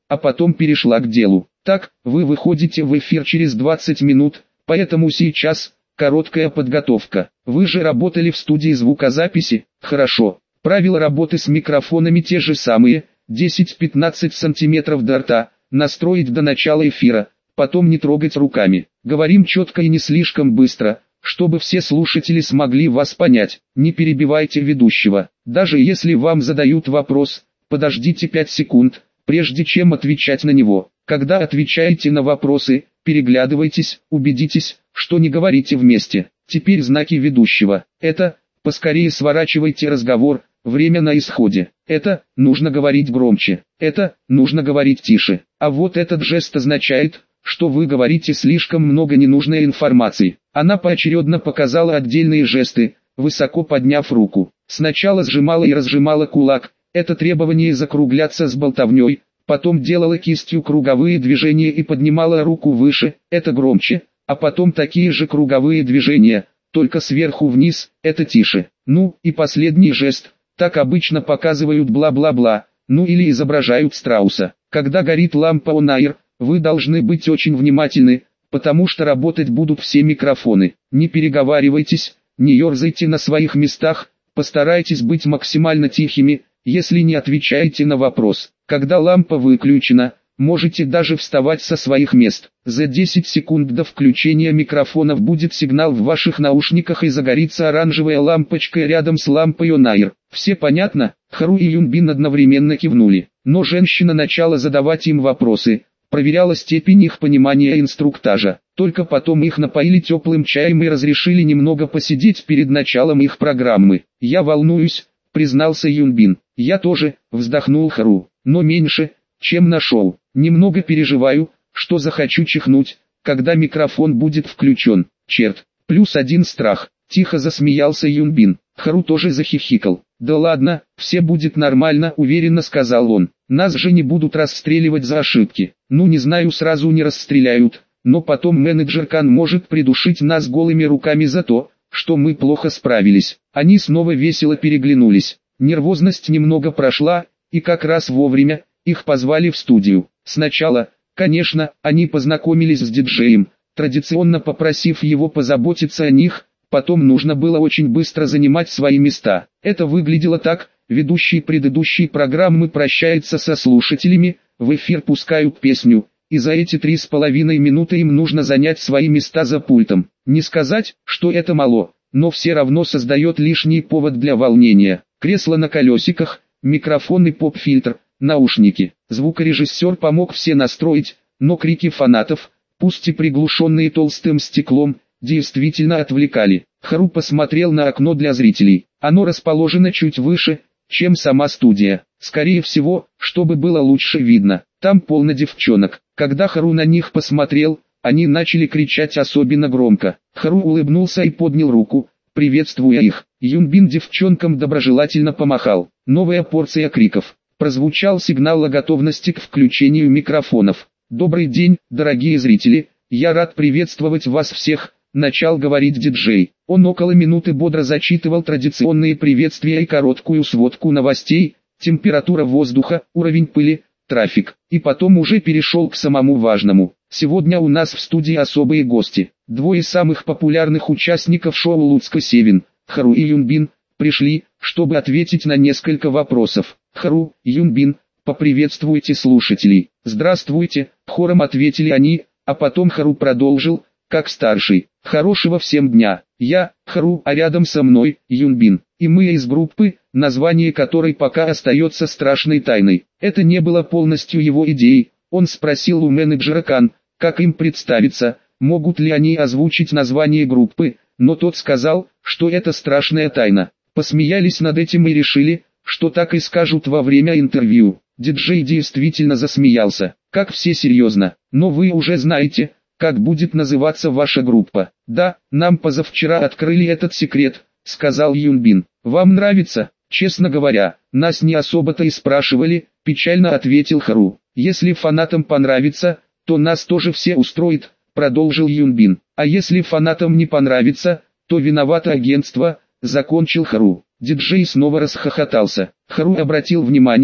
а потом перешла к делу. Так, вы выходите в эфир через двадцать минут, поэтому сейчас короткая подготовка. Вы же работали в студии звукозаписи? Хорошо. Правила работы с микрофонами те же самые, десять-пятнадцать сантиметров до рта, настроить до начала эфира, потом не трогать руками. Говорим четко и не слишком быстро, чтобы все слушатели смогли вас понять. Не перебивайте ведущего. Даже если вам задают вопрос, подождите пять секунд, прежде чем отвечать на него. Когда отвечаете на вопросы, переглядывайтесь, убедитесь, что не говорите вместе. Теперь знаки ведущего. Это «поскорее сворачивайте разговор», время на исходе. Это «нужно говорить громче». Это «нужно говорить тише». А вот этот жест означает, что вы говорите слишком много ненужной информации. Она поочередно показала отдельные жесты, высоко подняв руку. Сначала сжимала и разжимала кулак, это требование закругляться с болтовней, потом делала кистью круговые движения и поднимала руку выше, это громче, а потом такие же круговые движения, только сверху вниз, это тише. Ну, и последний жест, так обычно показывают бла-бла-бла, ну или изображают страуса. Когда горит лампа on air, вы должны быть очень внимательны, потому что работать будут все микрофоны. Не переговаривайтесь, не ерзайте на своих местах, постарайтесь быть максимально тихими, если не отвечаете на вопрос. Когда лампа выключена, можете даже вставать со своих мест. За десять секунд до включения микрофонов будет сигнал в ваших наушниках и загорится оранжевая лампочка рядом с лампой on air. Все понятно? Хару и Юнбин одновременно кивнули, но женщина начала задавать им вопросы, проверяла степень их понимания инструктажа. Только потом их напоили теплым чаем и разрешили немного посидеть перед началом их программы. «Я волнуюсь», — признался Юнбин. «Я тоже», — вздохнул Хару, — «но меньше, чем на шоу. Немного переживаю, что захочу чихнуть, когда микрофон будет включен. Черт, плюс один страх». Тихо засмеялся Юнбин. Хару тоже захихикал. «Да ладно, все будет нормально», — уверенно сказал он. «Нас же не будут расстреливать за ошибки. Ну не знаю, сразу не расстреляют, но потом менеджер Кан может придушить нас голыми руками за то, что мы плохо справились». Они снова весело переглянулись. Нервозность немного прошла, и как раз вовремя их позвали в студию. Сначала, конечно, они познакомились с диджеем, традиционно попросив его позаботиться о них. Потом нужно было очень быстро занимать свои места. Это выглядело так: ведущий предыдущей программы прощается со слушателями, в эфир пускают песню, и за эти три с половиной минуты им нужно занять свои места за пультом. Не сказать, что это мало, но все равно создает лишний повод для волнения. Кресло на колесиках, микрофон и поп-фильтр, наушники. Звукорежиссер помог все настроить, но крики фанатов, пусть и приглушенные толстым стеклом, действительно отвлекали. Хару посмотрел на окно для зрителей. Оно расположено чуть выше, чем сама студия. Скорее всего, чтобы было лучше видно. Там полно девчонок. Когда Хару на них посмотрел, они начали кричать особенно громко. Хару улыбнулся и поднял руку, приветствуя их. Юнбин девчонкам доброжелательно помахал. Новая порция криков. Прозвучал сигнал о готовности к включению микрофонов. «Добрый день, дорогие зрители, я рад приветствовать вас всех», — начал говорить диджей. Он около минуты бодро зачитывал традиционные приветствия и короткую сводку новостей, температура воздуха, уровень пыли, трафик. И потом уже перешел к самому важному. Сегодня у нас в студии особые гости. Двое самых популярных участников шоу Луцка Севен, Хару и Юнбин, пришли, чтобы ответить на несколько вопросов. Хару, Юнбин, поприветствуйте слушателей. «Здравствуйте», — хором ответили они, а потом Хару продолжил, как старший. «Хорошего всем дня. Я, Хару, а рядом со мной, Юнбин. И мы из группы, название которой пока остается страшной тайной». Это не было полностью его идеей. Он спросил у менеджера Кан, как им представиться, могут ли они озвучить название группы, но тот сказал, что это страшная тайна. Посмеялись над этим и решили, что так и скажут во время интервью. Диджей действительно засмеялся. «Как все серьезно, но вы уже знаете, как будет называться ваша группа». «Да, нам позавчера открыли этот секрет», — сказал Юнбин. «Вам нравится?» «Честно говоря, нас не особо-то и спрашивали», — печально ответил Хару. «Если фанатам понравится, то нас тоже все устроит», — продолжил Юнбин. «А если фанатам не понравится, то виновато агентство», — закончил Хару. Диджей снова расхохотался. Хару обратил внимание,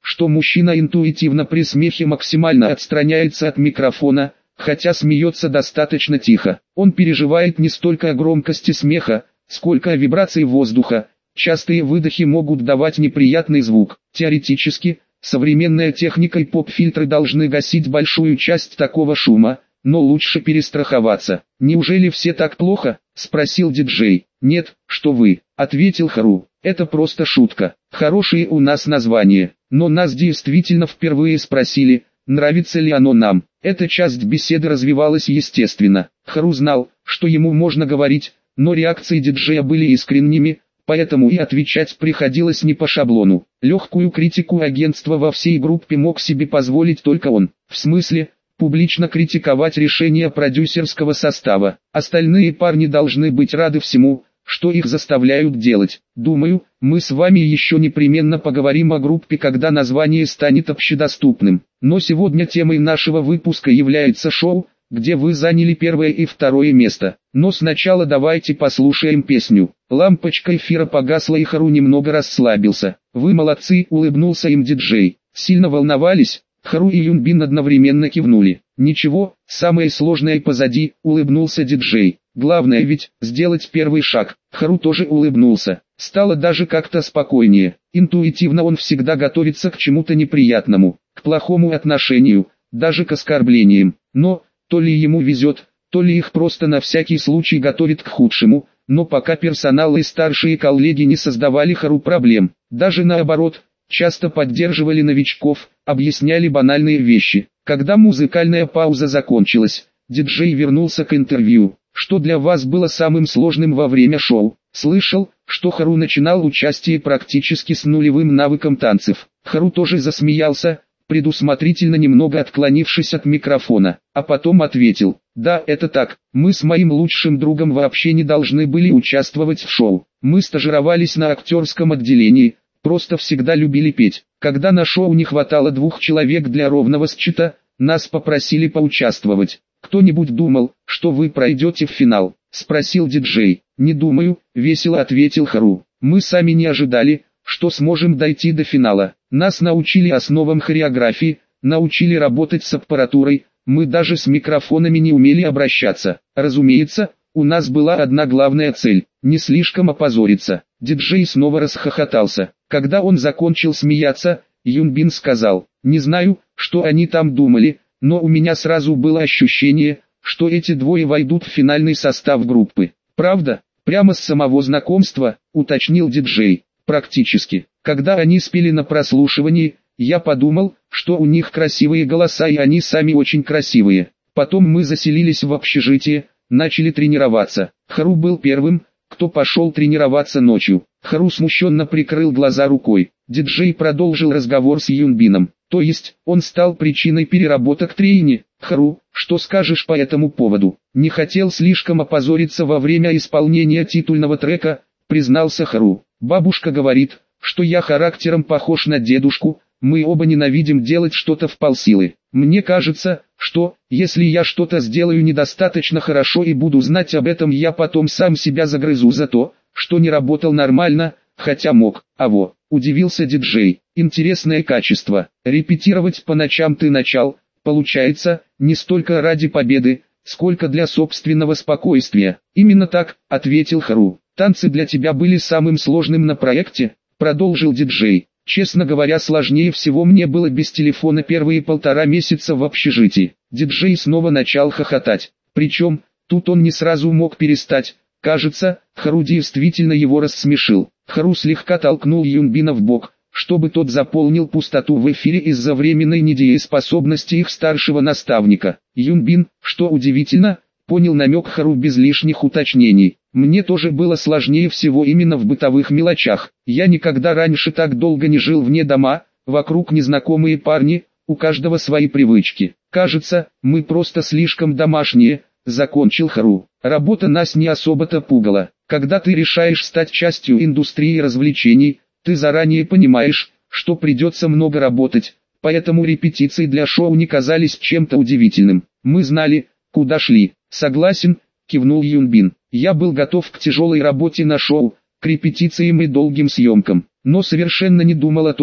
что мужчина интуитивно при смехе максимально отстраняется от микрофона, хотя смеется достаточно тихо. Он переживает не столько о громкости смеха, сколько о вибрации воздуха. Частые выдохи могут давать неприятный звук. Теоретически, современная техника и поп-фильтры должны гасить большую часть такого шума, но лучше перестраховаться. «Неужели все так плохо?» – спросил диджей. «Нет, что вы», – ответил Хару. «Это просто шутка. Хорошие у нас названия, но нас действительно впервые спросили, нравится ли оно нам». Эта часть беседы развивалась естественно. Хару знал, что ему можно говорить, но реакции диджея были искренними, поэтому и отвечать приходилось не по шаблону. Легкую критику агентства во всей группе мог себе позволить только он. В смысле, публично критиковать решения продюсерского состава. Остальные парни должны быть рады всему, что их заставляют делать. Думаю, мы с вами еще непременно поговорим о группе, когда название станет общедоступным. Но сегодня темой нашего выпуска является шоу, где вы заняли первое и второе место. Но сначала давайте послушаем песню. Лампочка эфира погасла и Хару немного расслабился. «Вы молодцы», — улыбнулся им диджей. «Сильно волновались?» Хару и Юнбин одновременно кивнули. «Ничего, самое сложное позади», — улыбнулся диджей. «Главное ведь, сделать первый шаг». Хару тоже улыбнулся. Стало даже как-то спокойнее. Интуитивно он всегда готовится к чему-то неприятному, к плохому отношению, даже к оскорблениям. Но, то ли ему везет, то ли их просто на всякий случай готовит к худшему, но пока персонал и старшие коллеги не создавали Хару проблем. Даже наоборот, часто поддерживали новичков, объясняли банальные вещи. Когда музыкальная пауза закончилась, диджей вернулся к интервью. «Что для вас было самым сложным во время шоу?» Слышал, что Хару начинал участие практически с нулевым навыком танцев. Хару тоже засмеялся, предусмотрительно немного отклонившись от микрофона, а потом ответил: «Да, это так, мы с моим лучшим другом вообще не должны были участвовать в шоу. Мы стажировались на актерском отделении, просто всегда любили петь. Когда на шоу не хватало двух человек для ровного счета, нас попросили поучаствовать. Кто-нибудь думал, что вы пройдете в финал?» — спросил диджей. «Не думаю», — весело ответил Хару. «Мы сами не ожидали, что сможем дойти до финала. Нас научили основам хореографии, научили работать с аппаратурой, мы даже с микрофонами не умели обращаться. Разумеется, у нас была одна главная цель — не слишком опозориться». Диджей снова расхохотался. Когда он закончил смеяться, Юнбин сказал: «Не знаю, что они там думали, но у меня сразу было ощущение, что эти двое войдут в финальный состав группы». «Правда? Прямо с самого знакомства?» — уточнил диджей. «Практически. Когда они спели на прослушивании, я подумал, что у них красивые голоса и они сами очень красивые. Потом мы заселились в общежитие, начали тренироваться. Хару был первым, кто пошел тренироваться ночью». Хару смущенно прикрыл глаза рукой. Диджей продолжил разговор с Юнбином. «То есть, он стал причиной переработок трейни? Хару, что скажешь по этому поводу?» «Не хотел слишком опозориться во время исполнения титульного трека», признался Хару. «Бабушка говорит, что я характером похож на дедушку, мы оба ненавидим делать что-то вполсилы. Мне кажется, что, если я что-то сделаю недостаточно хорошо и буду знать об этом, я потом сам себя загрызу за то, что не работал нормально, хотя мог». «А во», — удивился диджей, — «интересное качество. Репетировать по ночам ты начал, получается, не столько ради победы, сколько для собственного спокойствия». «Именно так», — ответил Хару. «Танцы для тебя были самым сложным на проекте?» — продолжил диджей. «Честно говоря, сложнее всего мне было без телефона первые полтора месяца в общежитии». Диджей снова начал хохотать. Причем, тут он не сразу мог перестать. Кажется, Хару действительно его рассмешил. Хару слегка толкнул Юнбина в бок, чтобы тот заполнил пустоту в эфире из-за временной недееспособности их старшего наставника. Юнбин, что удивительно, понял намек Хару без лишних уточнений. «Мне тоже было сложнее всего именно в бытовых мелочах. Я никогда раньше так долго не жил вне дома, вокруг незнакомые парни, у каждого свои привычки. Кажется, мы просто слишком домашние», — закончил Хару. «Работа нас не особо-то пугала. Когда ты решаешь стать частью индустрии развлечений, ты заранее понимаешь, что придется много работать, поэтому репетиции для шоу не казались чем-то удивительным. Мы знали, куда шли». «Согласен», — кивнул Юнбин. «Я был готов к тяжелой работе на шоу, к репетициям и долгим съемкам, но совершенно не думал о том,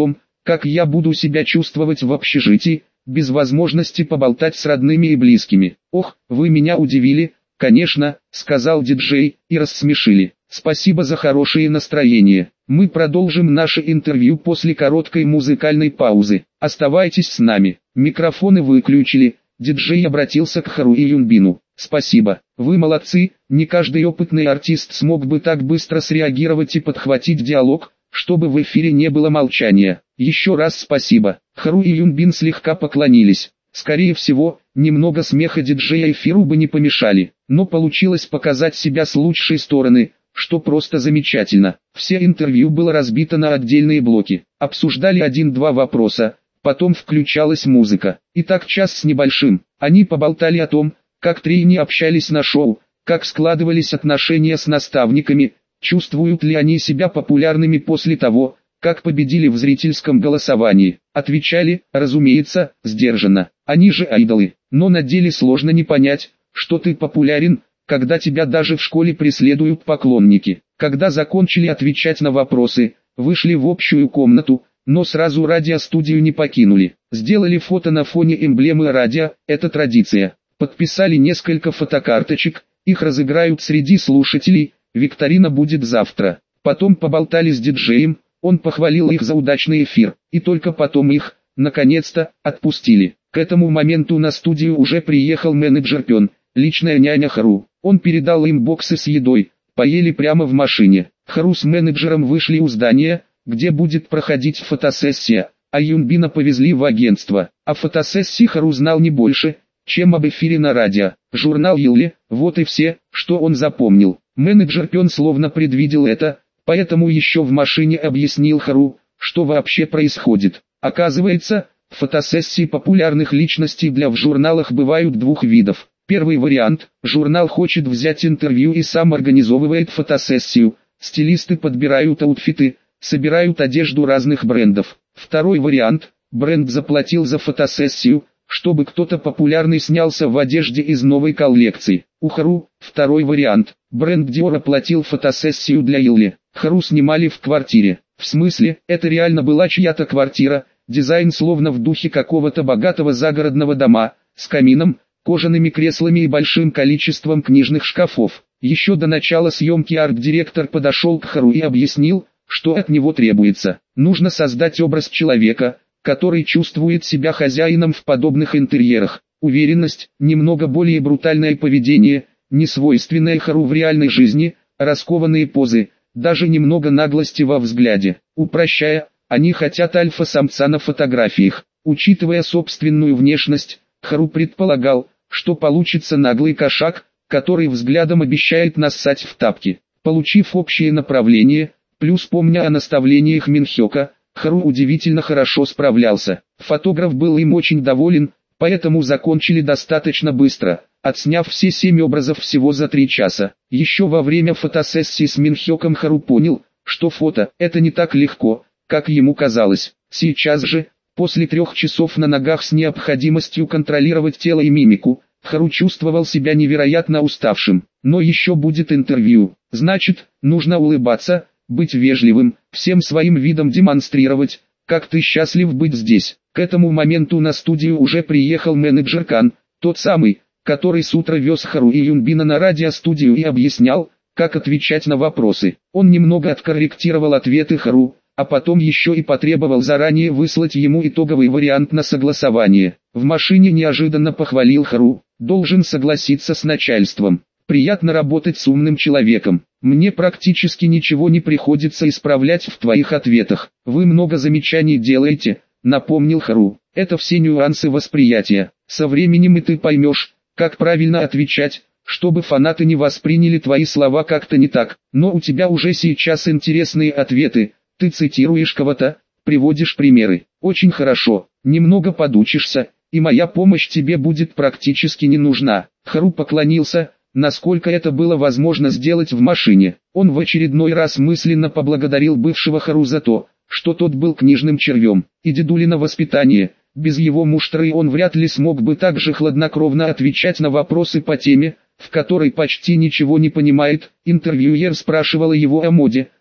как я буду себя чувствовать в общежитии, без возможности поболтать с родными и близкими. Ох, вы меня удивили, конечно, сказал диджей, и рассмешили. Спасибо за хорошее настроение. Мы продолжим наше интервью после короткой музыкальной паузы. Оставайтесь с нами. Микрофоны выключили. Диджей обратился к Хару и Юнбину. Спасибо, вы молодцы, не каждый опытный артист смог бы так быстро среагировать и подхватить диалог, чтобы в эфире не было молчания. Еще раз спасибо. Хару и Юнбин слегка поклонились. Скорее всего, немного смеха диджея эфиру бы не помешали, но получилось показать себя с лучшей стороны, что просто замечательно. Все интервью было разбито на отдельные блоки. Обсуждали один-два вопроса, потом включалась музыка. И так час с небольшим. Они поболтали о том, как трейни общались на шоу, как складывались отношения с наставниками, чувствуют ли они себя популярными после того, как победили в зрительском голосовании. Отвечали, разумеется, сдержанно. Они же айдолы. Но на деле сложно не понять, что ты популярен, когда тебя даже в школе преследуют поклонники. Когда закончили отвечать на вопросы, вышли в общую комнату, но сразу радиостудию не покинули. Сделали фото на фоне эмблемы радио, это традиция. Подписали несколько фотокарточек, их разыграют среди слушателей, викторина будет завтра. Потом поболтали с диджеем, он похвалил их за удачный эфир, и только потом их, наконец-то, отпустили. К этому моменту на студию уже приехал менеджер Пен, личная няня Хару. Он передал им боксы с едой, поели прямо в машине. Хару с менеджером вышли у здания, где будет проходить фотосессия, а Юнбина повезли в агентство. О фотосессии Хару знал не больше, чем об эфире на радио. Журнал Йилли, вот и все, что он запомнил. Менеджер Пен словно предвидел это, поэтому еще в машине объяснил Хару, что вообще происходит. Оказывается, фотосессии популярных личностей для в журналах бывают двух видов. Первый вариант – журнал хочет взять интервью и сам организовывает фотосессию, стилисты подбирают аутфиты, собирают одежду разных брендов. Второй вариант – бренд заплатил за фотосессию, чтобы кто-то популярный снялся в одежде из новой коллекции. У Хару – второй вариант. Бренд Dior оплатил фотосессию для Йилли. Хару снимали в квартире. В смысле, это реально была чья-то квартира, дизайн словно в духе какого-то богатого загородного дома, с камином, кожаными креслами и большим количеством книжных шкафов. Еще до начала съемки арт-директор подошел к Хару и объяснил, что от него требуется. Нужно создать образ человека, который чувствует себя хозяином в подобных интерьерах. Уверенность, немного более брутальное поведение, несвойственное Хару в реальной жизни, раскованные позы, даже немного наглости во взгляде. Упрощая, они хотят альфа-самца на фотографиях. Учитывая собственную внешность, Хару предполагал, что получится наглый кошак, который взглядом обещает нассать в тапки. Получив общее направление, плюс помня о наставлениях Минхёка, Хару удивительно хорошо справлялся. Фотограф был им очень доволен, поэтому закончили достаточно быстро, отсняв все семь образов всего за три часа. Еще во время фотосессии с Минхёком Хару понял, что фото – это не так легко, как ему казалось. Сейчас же, после трех часов на ногах с необходимостью контролировать тело и мимику, Хару чувствовал себя невероятно уставшим. Но еще будет интервью, значит, нужно улыбаться, быть вежливым, всем своим видом демонстрировать, как ты счастлив быть здесь. К этому моменту на студию уже приехал менеджер Кан, тот самый, который с утра вез Хару и Юнбина на радиостудию и объяснял, как отвечать на вопросы. Он немного откорректировал ответы Хару, а потом еще и потребовал заранее выслать ему итоговый вариант на согласование. В машине неожиданно похвалил Хару, должен согласиться с начальством. Приятно работать с умным человеком. Мне практически ничего не приходится исправлять в твоих ответах. Вы много замечаний делаете, напомнил Хару. Это все нюансы восприятия. Со временем и ты поймешь, как правильно отвечать, чтобы фанаты не восприняли твои слова как-то не так. Но у тебя уже сейчас интересные ответы. Ты цитируешь кого-то, приводишь примеры. Очень хорошо. Немного подучишься, и моя помощь тебе будет практически не нужна. Хару поклонился, насколько это было возможно сделать в машине. Он в очередной раз мысленно поблагодарил бывшего Хару за то, что тот был книжным червем. И дедулино воспитание, без его муштры он вряд ли смог бы так же хладнокровно отвечать на вопросы по теме, в которой почти ничего не понимает. Интервьюер спрашивала его о моде,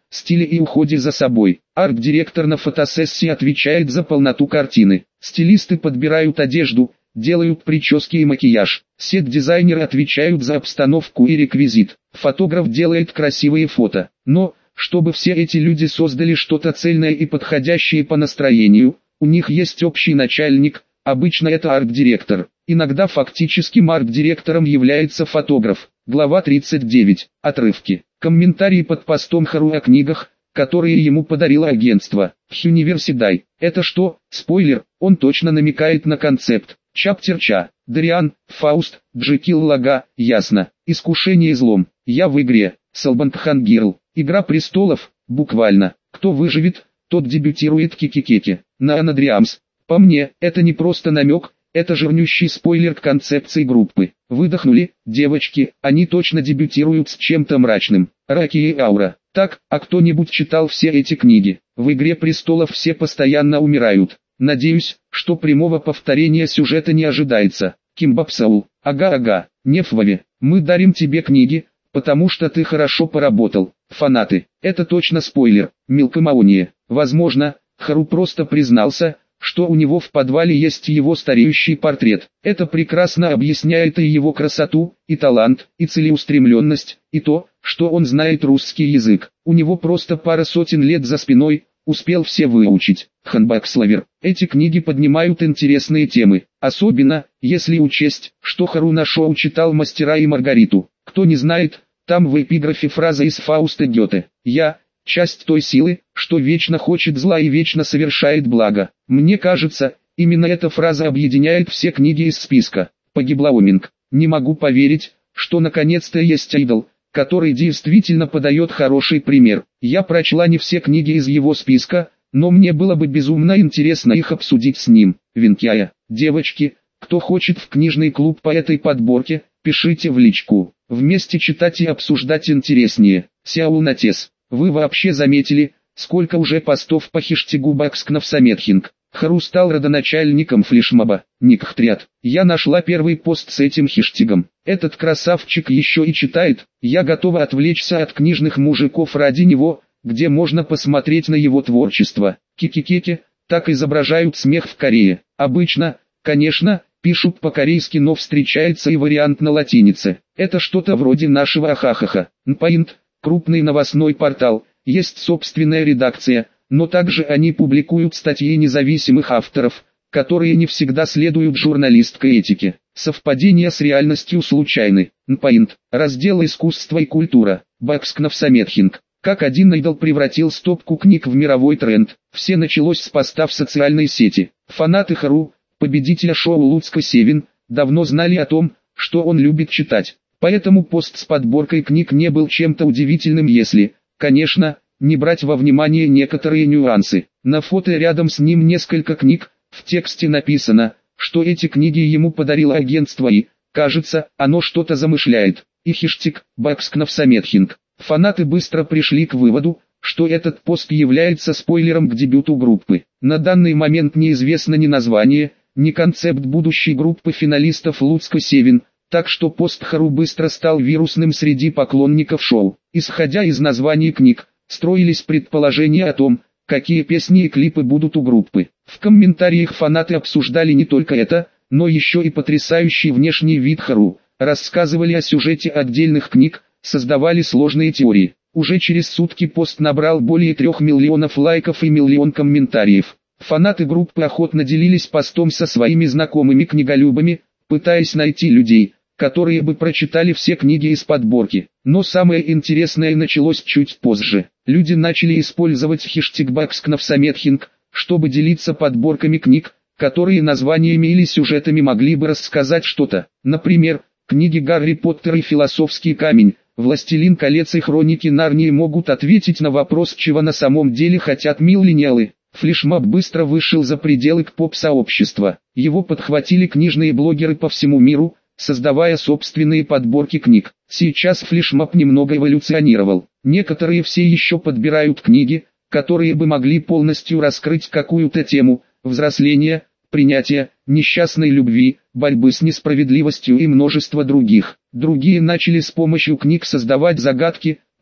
стиле и уходе за собой. Арт-директор на фотосессии отвечает за полноту картины. Стилисты подбирают одежду, делают прически и макияж. Сет-дизайнеры отвечают за обстановку и реквизит. Фотограф делает красивые фото. Но, чтобы все эти люди создали что-то цельное и подходящее по настроению, у них есть общий начальник, обычно это арт-директор. Иногда фактическим арт-директором является фотограф. Глава тридцать девять. Отрывки. Комментарии под постом Хару о книгах, которые ему подарило агентство. University. Это что? Спойлер, он точно намекает на концепт. Чаптер Ча. Дариан, Фауст, Джекил Лага, ясно. Искушение и злом. Я в игре. Салбангхан Гирл. Игра престолов, буквально. Кто выживет, тот дебютирует Кикикеки. На Анадриамс. По мне, это не просто намек, это жирнющий спойлер к концепции группы. Выдохнули, девочки, они точно дебютируют с чем-то мрачным. Раки и Аура. Так, а кто-нибудь читал все эти книги? В «Игре престолов» все постоянно умирают. Надеюсь, что прямого повторения сюжета не ожидается. Кимбапсаул. Ага-ага, Нефвове, мы дарим тебе книги, потому что ты хорошо поработал. Фанаты. Это точно спойлер. Милкомаония. Возможно, Хару просто признался, что у него в подвале есть его стареющий портрет. Это прекрасно объясняет и его красоту, и талант, и целеустремленность, и то, что он знает русский язык. У него просто пара сотен лет за спиной, успел все выучить. Ханбакславер. Эти книги поднимают интересные темы, особенно, если учесть, что Хару на шоу читал «Мастера и Маргариту». Кто не знает, там в эпиграфе фраза из Фауста Гёте. «Я – часть той силы, что вечно хочет зла и вечно совершает благо». Мне кажется, именно эта фраза объединяет все книги из списка. Погиблаоминг. Не могу поверить, что наконец-то есть айдол, который действительно подает хороший пример. Я прочла не все книги из его списка, но мне было бы безумно интересно их обсудить с ним. Винкяя. Девочки, кто хочет в книжный клуб по этой подборке, пишите в личку. Вместе читать и обсуждать интереснее. Сяулнатес. Вы вообще заметили, сколько уже постов по хештегу Бакскнавсаметхинг? Хару стал родоначальником флешмоба. Никхтрят. Я нашла первый пост с этим хештегом. Этот красавчик еще и читает. Я готова отвлечься от книжных мужиков ради него, где можно посмотреть на его творчество. Кикикеки, так изображают смех в Корее. Обычно, конечно, пишут по-корейски, но встречается и вариант на латинице. Это что-то вроде нашего ахахаха. Нпоинт, крупный новостной портал, есть собственная редакция, но также они публикуют статьи независимых авторов, которые не всегда следуют журналистской этике. Совпадения с реальностью случайны. Нпоинт, раздел «Искусство и культура», Бакскнавсаметхинг. Как один айдол превратил стопку книг в мировой тренд. Все началось с поста в социальной сети. Фанаты Хару, победителя шоу Луцка Севин, давно знали о том, что он любит читать. Поэтому пост с подборкой книг не был чем-то удивительным, если, конечно, не брать во внимание некоторые нюансы. На фото рядом с ним несколько книг, в тексте написано, что эти книги ему подарило агентство и, кажется, оно что-то замышляет. И хештег «Бакскнавсаметхинг». Фанаты быстро пришли к выводу, что этот пост является спойлером к дебюту группы. На данный момент неизвестно ни название, ни концепт будущей группы финалистов Луцка Севин, так что пост Хару быстро стал вирусным среди поклонников шоу. Исходя из названий книг, строились предположения о том, какие песни и клипы будут у группы. В комментариях фанаты обсуждали не только это, но еще и потрясающий внешний вид Хару, рассказывали о сюжете отдельных книг, создавали сложные теории. Уже через сутки пост набрал более трех миллионов лайков и миллион комментариев. Фанаты группы охотно делились постом со своими знакомыми книголюбами, пытаясь найти людей, которые бы прочитали все книги из подборки. Но самое интересное началось чуть позже. Люди начали использовать хештег Бакскнавсаметхинг, чтобы делиться подборками книг, которые названиями или сюжетами могли бы рассказать что-то. Например, книги Гарри Поттер и Философский камень, Властелин колец и Хроники Нарнии могут ответить на вопрос, чего на самом деле хотят миллениалы. Флешмоб быстро вышел за пределы поп-сообщества. Его подхватили книжные блогеры по всему миру, создавая собственные подборки книг. Сейчас флешмоб немного эволюционировал. Некоторые все еще подбирают книги, которые бы могли полностью раскрыть какую-то тему: взросления, принятия, несчастной любви, борьбы с несправедливостью и множество других. Другие начали с помощью книг создавать загадки,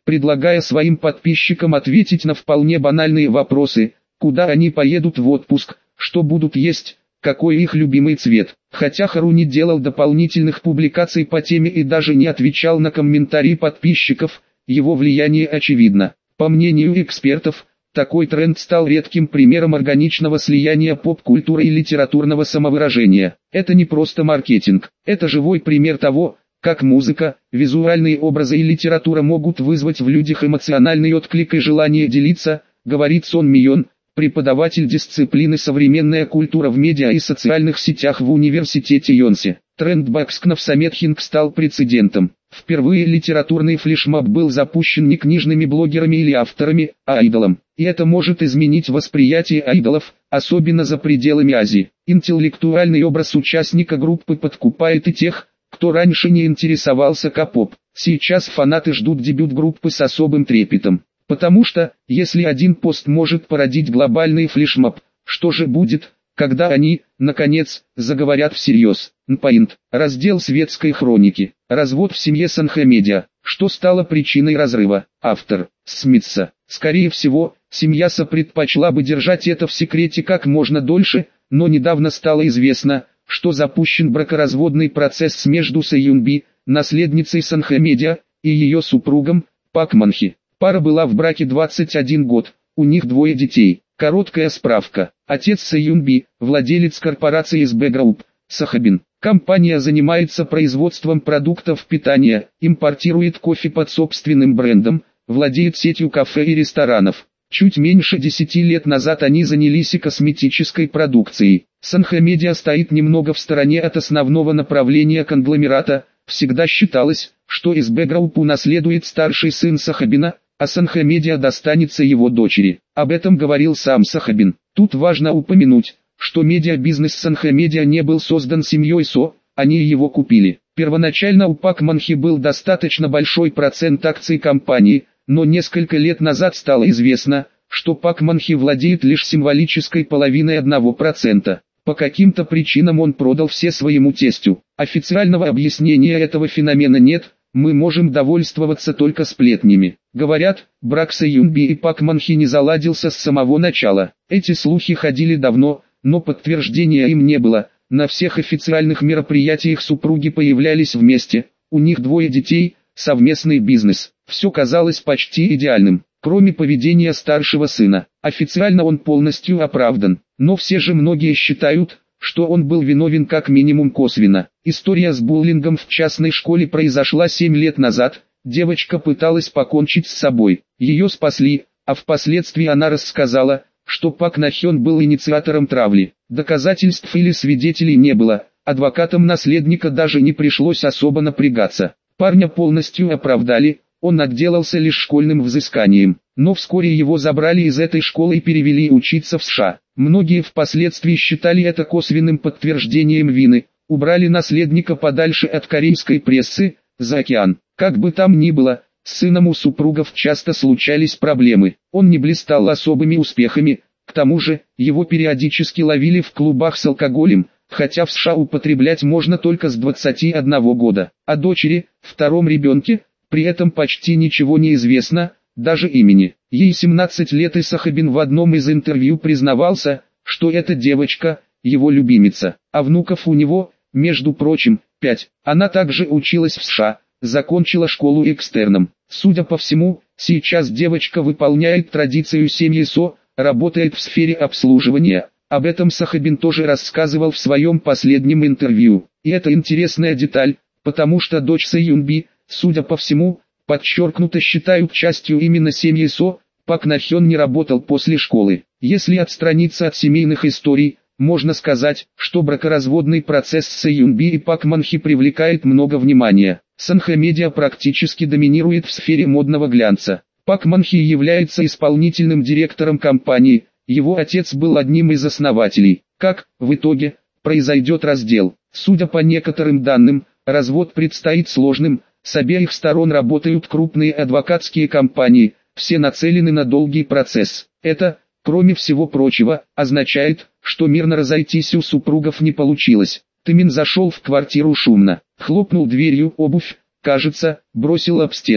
предлагая своим подписчикам ответить на вполне банальные вопросы: куда они поедут в отпуск, что будут есть, какой их любимый цвет. Хотя Хару не делал дополнительных публикаций по теме и даже не отвечал на комментарии подписчиков, его влияние очевидно. По мнению экспертов, такой тренд стал редким примером органичного слияния поп-культуры и литературного самовыражения. Это не просто маркетинг, это живой пример того, как музыка, визуальные образы и литература могут вызвать в людях эмоциональный отклик и желание делиться, говорит Сон Мион, преподаватель дисциплины «Современная культура в медиа и социальных сетях» в университете Йонсе. Тренд Бакскнов Саметхинг стал прецедентом. Впервые литературный флешмоб был запущен не книжными блогерами или авторами, а айдолом. И это может изменить восприятие айдолов, особенно за пределами Азии. Интеллектуальный образ участника группы подкупает и тех, кто раньше не интересовался кей-поп. Сейчас фанаты ждут дебют группы с особым трепетом. Потому что, если один пост может породить глобальный флешмоб, что же будет, когда они, наконец, заговорят всерьез? Нпоинт. Раздел светской хроники. Развод в семье Санхэ-Медиа. Что стало причиной разрыва? Автор. Смитса. Скорее всего, семья Са предпочла бы держать это в секрете как можно дольше, но недавно стало известно, что запущен бракоразводный процесс между Са Юнби, наследницей Санхэ-Медиа, и ее супругом, Пак Манхи. Пара была в браке двадцать один год, у них двое детей. Короткая справка. Отец Са Юнби, владелец корпорации эс би Group, Сахабин. Компания занимается производством продуктов питания, импортирует кофе под собственным брендом, владеет сетью кафе и ресторанов. Чуть меньше десяти лет назад они занялись и косметической продукцией. Санхэ-Медиа стоит немного в стороне от основного направления конгломерата. Всегда считалось, что эс би Group унаследует старший сын Сахабина, а Санхэ-Медиа достанется его дочери. Об этом говорил сам Сахабин. Тут важно упомянуть, что медиабизнес Санхэ-Медиа не был создан семьей Со, они его купили. Первоначально у Пак Манхи был достаточно большой процент акций компании, но несколько лет назад стало известно, что Пак Манхи владеет лишь символической половиной одного процента. По каким-то причинам он продал все своему тестю. Официального объяснения этого феномена нет, мы можем довольствоваться только сплетнями. Говорят, брак Са Юнби и Пак Манхи не заладился с самого начала. Эти слухи ходили давно, но подтверждения им не было. На всех официальных мероприятиях супруги появлялись вместе, у них двое детей, совместный бизнес. Все казалось почти идеальным, кроме поведения старшего сына. Официально он полностью оправдан, но все же многие считают, что он был виновен как минимум косвенно. История с буллингом в частной школе произошла семь лет назад. Девочка пыталась покончить с собой. Ее спасли, а впоследствии она рассказала, что Пак Нахён был инициатором травли. Доказательств или свидетелей не было. Адвокатам наследника даже не пришлось особо напрягаться. Парня полностью оправдали, он отделался лишь школьным взысканием. Но вскоре его забрали из этой школы и перевели учиться в США. Многие впоследствии считали это косвенным подтверждением вины, убрали наследника подальше от корейской прессы, за океан. Как бы там ни было, с сыном у супругов часто случались проблемы. Он не блистал особыми успехами, к тому же, его периодически ловили в клубах с алкоголем, хотя в США употреблять можно только с двадцати одного года. О дочери, втором ребенке, при этом почти ничего не известно, даже имени. Ей семнадцать лет, и Сахабин в одном из интервью признавался, что эта девочка – его любимица, а внуков у него, между прочим, пять. Она также училась в США, закончила школу экстерном. Судя по всему, сейчас девочка выполняет традицию семьи Со, работает в сфере обслуживания. Об этом Сахабин тоже рассказывал в своем последнем интервью. И это интересная деталь, потому что дочь Са Юнби, судя по всему, подчеркнуто считают частью именно семьи Со. Пак Нахён не работал после школы. Если отстраниться от семейных историй, можно сказать, что бракоразводный процесс Са Юнби и Пак Манхи привлекает много внимания. Санхэ-Медиа практически доминирует в сфере модного глянца. Пак Манхи является исполнительным директором компании, его отец был одним из основателей. Как, в итоге, произойдет раздел? Судя по некоторым данным, развод предстоит сложным, с обеих сторон работают крупные адвокатские компании, все нацелены на долгий процесс. Это, кроме всего прочего, означает, что мирно разойтись у супругов не получилось. Тымин зашел в квартиру шумно, хлопнул дверью, обувь, кажется, бросил об стену.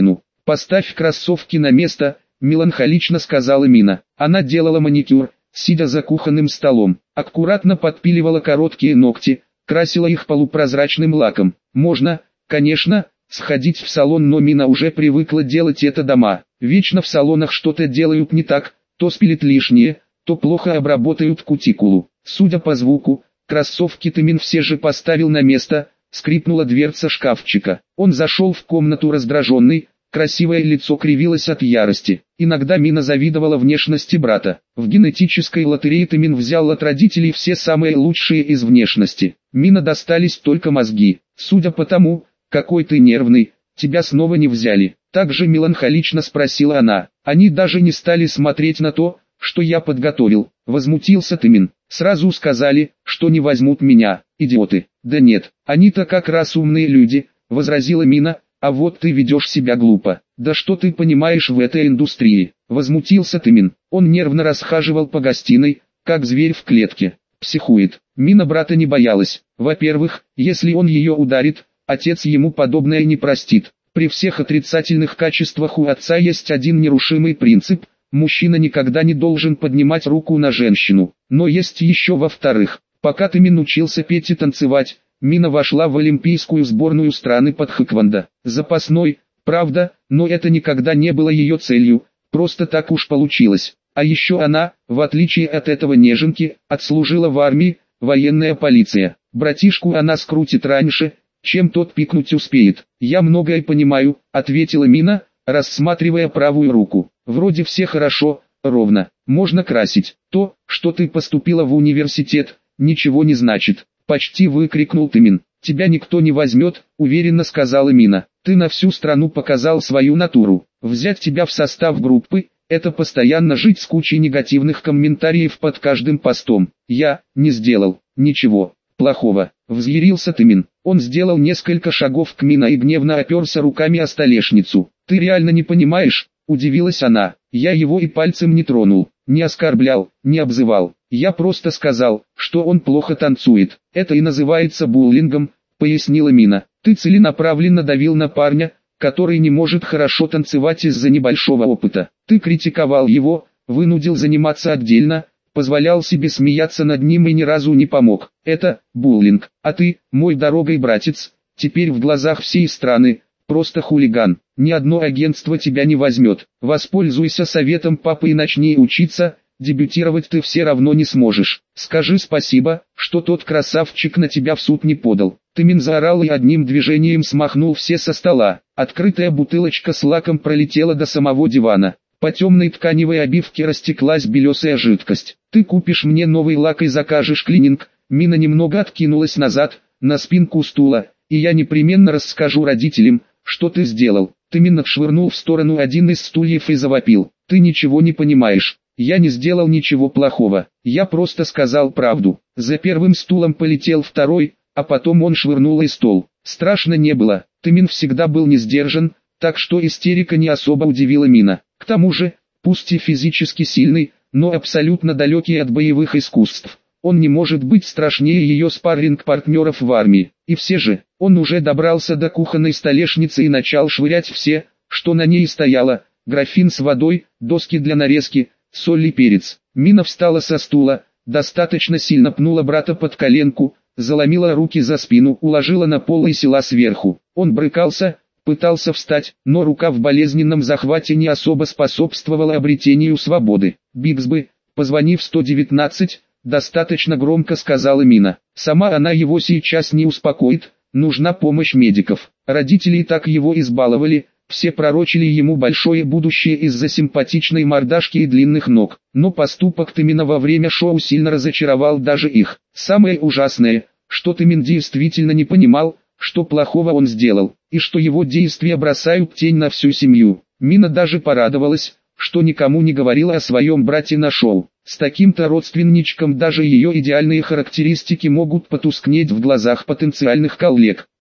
«Поставь кроссовки на место», – меланхолично сказала Мина. Она делала маникюр, сидя за кухонным столом, аккуратно подпиливала короткие ногти, красила их полупрозрачным лаком. Можно, конечно, сходить в салон, но Мина уже привыкла делать это дома. Вечно в салонах что-то делают не так, то спилят лишнее, то плохо обработают кутикулу. Судя по звуку, кроссовки Тымин все же поставил на место. Скрипнула дверца шкафчика. Он зашел в комнату раздраженный, красивое лицо кривилось от ярости. Иногда Мина завидовала внешности брата. В генетической лотерее Тымин взял от родителей все самые лучшие из внешности. Мина достались только мозги. Судя по тому, какой ты нервный, тебя снова не взяли. Также меланхолично спросила она. Они даже не стали смотреть на то, что я подготовил. Возмутился Тымин. Сразу сказали, что не возьмут меня, идиоты. Да нет, они-то как раз умные люди, возразила Мина, а вот ты ведешь себя глупо. Да что ты понимаешь в этой индустрии? Возмутился Тымин. Он нервно расхаживал по гостиной, как зверь в клетке. Психует. Мина брата не боялась. Во-первых, если он ее ударит, отец ему подобное не простит. При всех отрицательных качествах у отца есть один нерушимый принцип – мужчина никогда не должен поднимать руку на женщину. Но есть еще во-вторых, пока Тымин учился петь и танцевать, Мина вошла в олимпийскую сборную страны по тхэквондо. Запасной, правда, но это никогда не было ее целью, просто так уж получилось. А еще она, в отличие от этого неженки, отслужила в армии, военная полиция. Братишку она скрутит раньше, чем тот пикнуть успеет. «Я многое понимаю», — ответила Мина, рассматривая правую руку. «Вроде все хорошо, ровно. Можно красить. То, что ты поступила в университет, ничего не значит», — почти выкрикнул Тымин. «Тебя никто не возьмет», — уверенно сказала Мина. «Ты на всю страну показал свою натуру. Взять тебя в состав группы — это постоянно жить с кучей негативных комментариев под каждым постом. Я не сделал ничего плохого», — взъярился Тымин. Он сделал несколько шагов к Мина и гневно оперся руками о столешницу. «Ты реально не понимаешь?» — удивилась она. «Я его и пальцем не тронул, не оскорблял, не обзывал. Я просто сказал, что он плохо танцует. Это и называется буллингом», — пояснила Мина. «Ты целенаправленно давил на парня, который не может хорошо танцевать из-за небольшого опыта. Ты критиковал его, вынудил заниматься отдельно, позволял себе смеяться над ним и ни разу не помог. Это буллинг. А ты, мой дорогой братец, теперь в глазах всей страны просто хулиган. Ни одно агентство тебя не возьмет. Воспользуйся советом папы и начни учиться, дебютировать ты все равно не сможешь. Скажи спасибо, что тот красавчик на тебя в суд не подал». Тымин заорал и одним движением смахнул все со стола. Открытая бутылочка с лаком пролетела до самого дивана. По темной тканевой обивке растеклась белесая жидкость. «Ты купишь мне новый лак и закажешь клининг». Мина немного откинулась назад, на спинку стула, «и я непременно расскажу родителям, что ты сделал». Тымин отшвырнул в сторону один из стульев и завопил. «Ты ничего не понимаешь. Я не сделал ничего плохого. Я просто сказал правду». За первым стулом полетел второй, а потом он швырнул и стол. Страшно не было. Тымин всегда был не сдержан, так что истерика не особо удивила Мина. К тому же, пусть и физически сильный, но абсолютно далекий от боевых искусств, он не может быть страшнее ее спарринг-партнеров в армии. И все же, он уже добрался до кухонной столешницы и начал швырять все, что на ней стояло: графин с водой, доски для нарезки, соль и перец. Мина встала со стула, достаточно сильно пнула брата под коленку, заломила руки за спину, уложила на пол и села сверху. Он брыкался, пытался встать, но рука в болезненном захвате не особо способствовала обретению свободы. «Бигсби, позвони в сто девятнадцать», достаточно громко сказала Мина. Сама она его сейчас не успокоит, нужна помощь медиков. Родители и так его избаловали, все пророчили ему большое будущее из-за симпатичной мордашки и длинных ног. Но поступок Тымина во время шоу сильно разочаровал даже их. Самое ужасное, что Тымин действительно не понимал, что плохого он сделал, и что его действия бросают тень на всю семью. Мина даже порадовалась, что никому не говорила о своем брате на шоу. С таким-то родственничком даже ее идеальные характеристики могут потускнеть в глазах потенциальных коллег.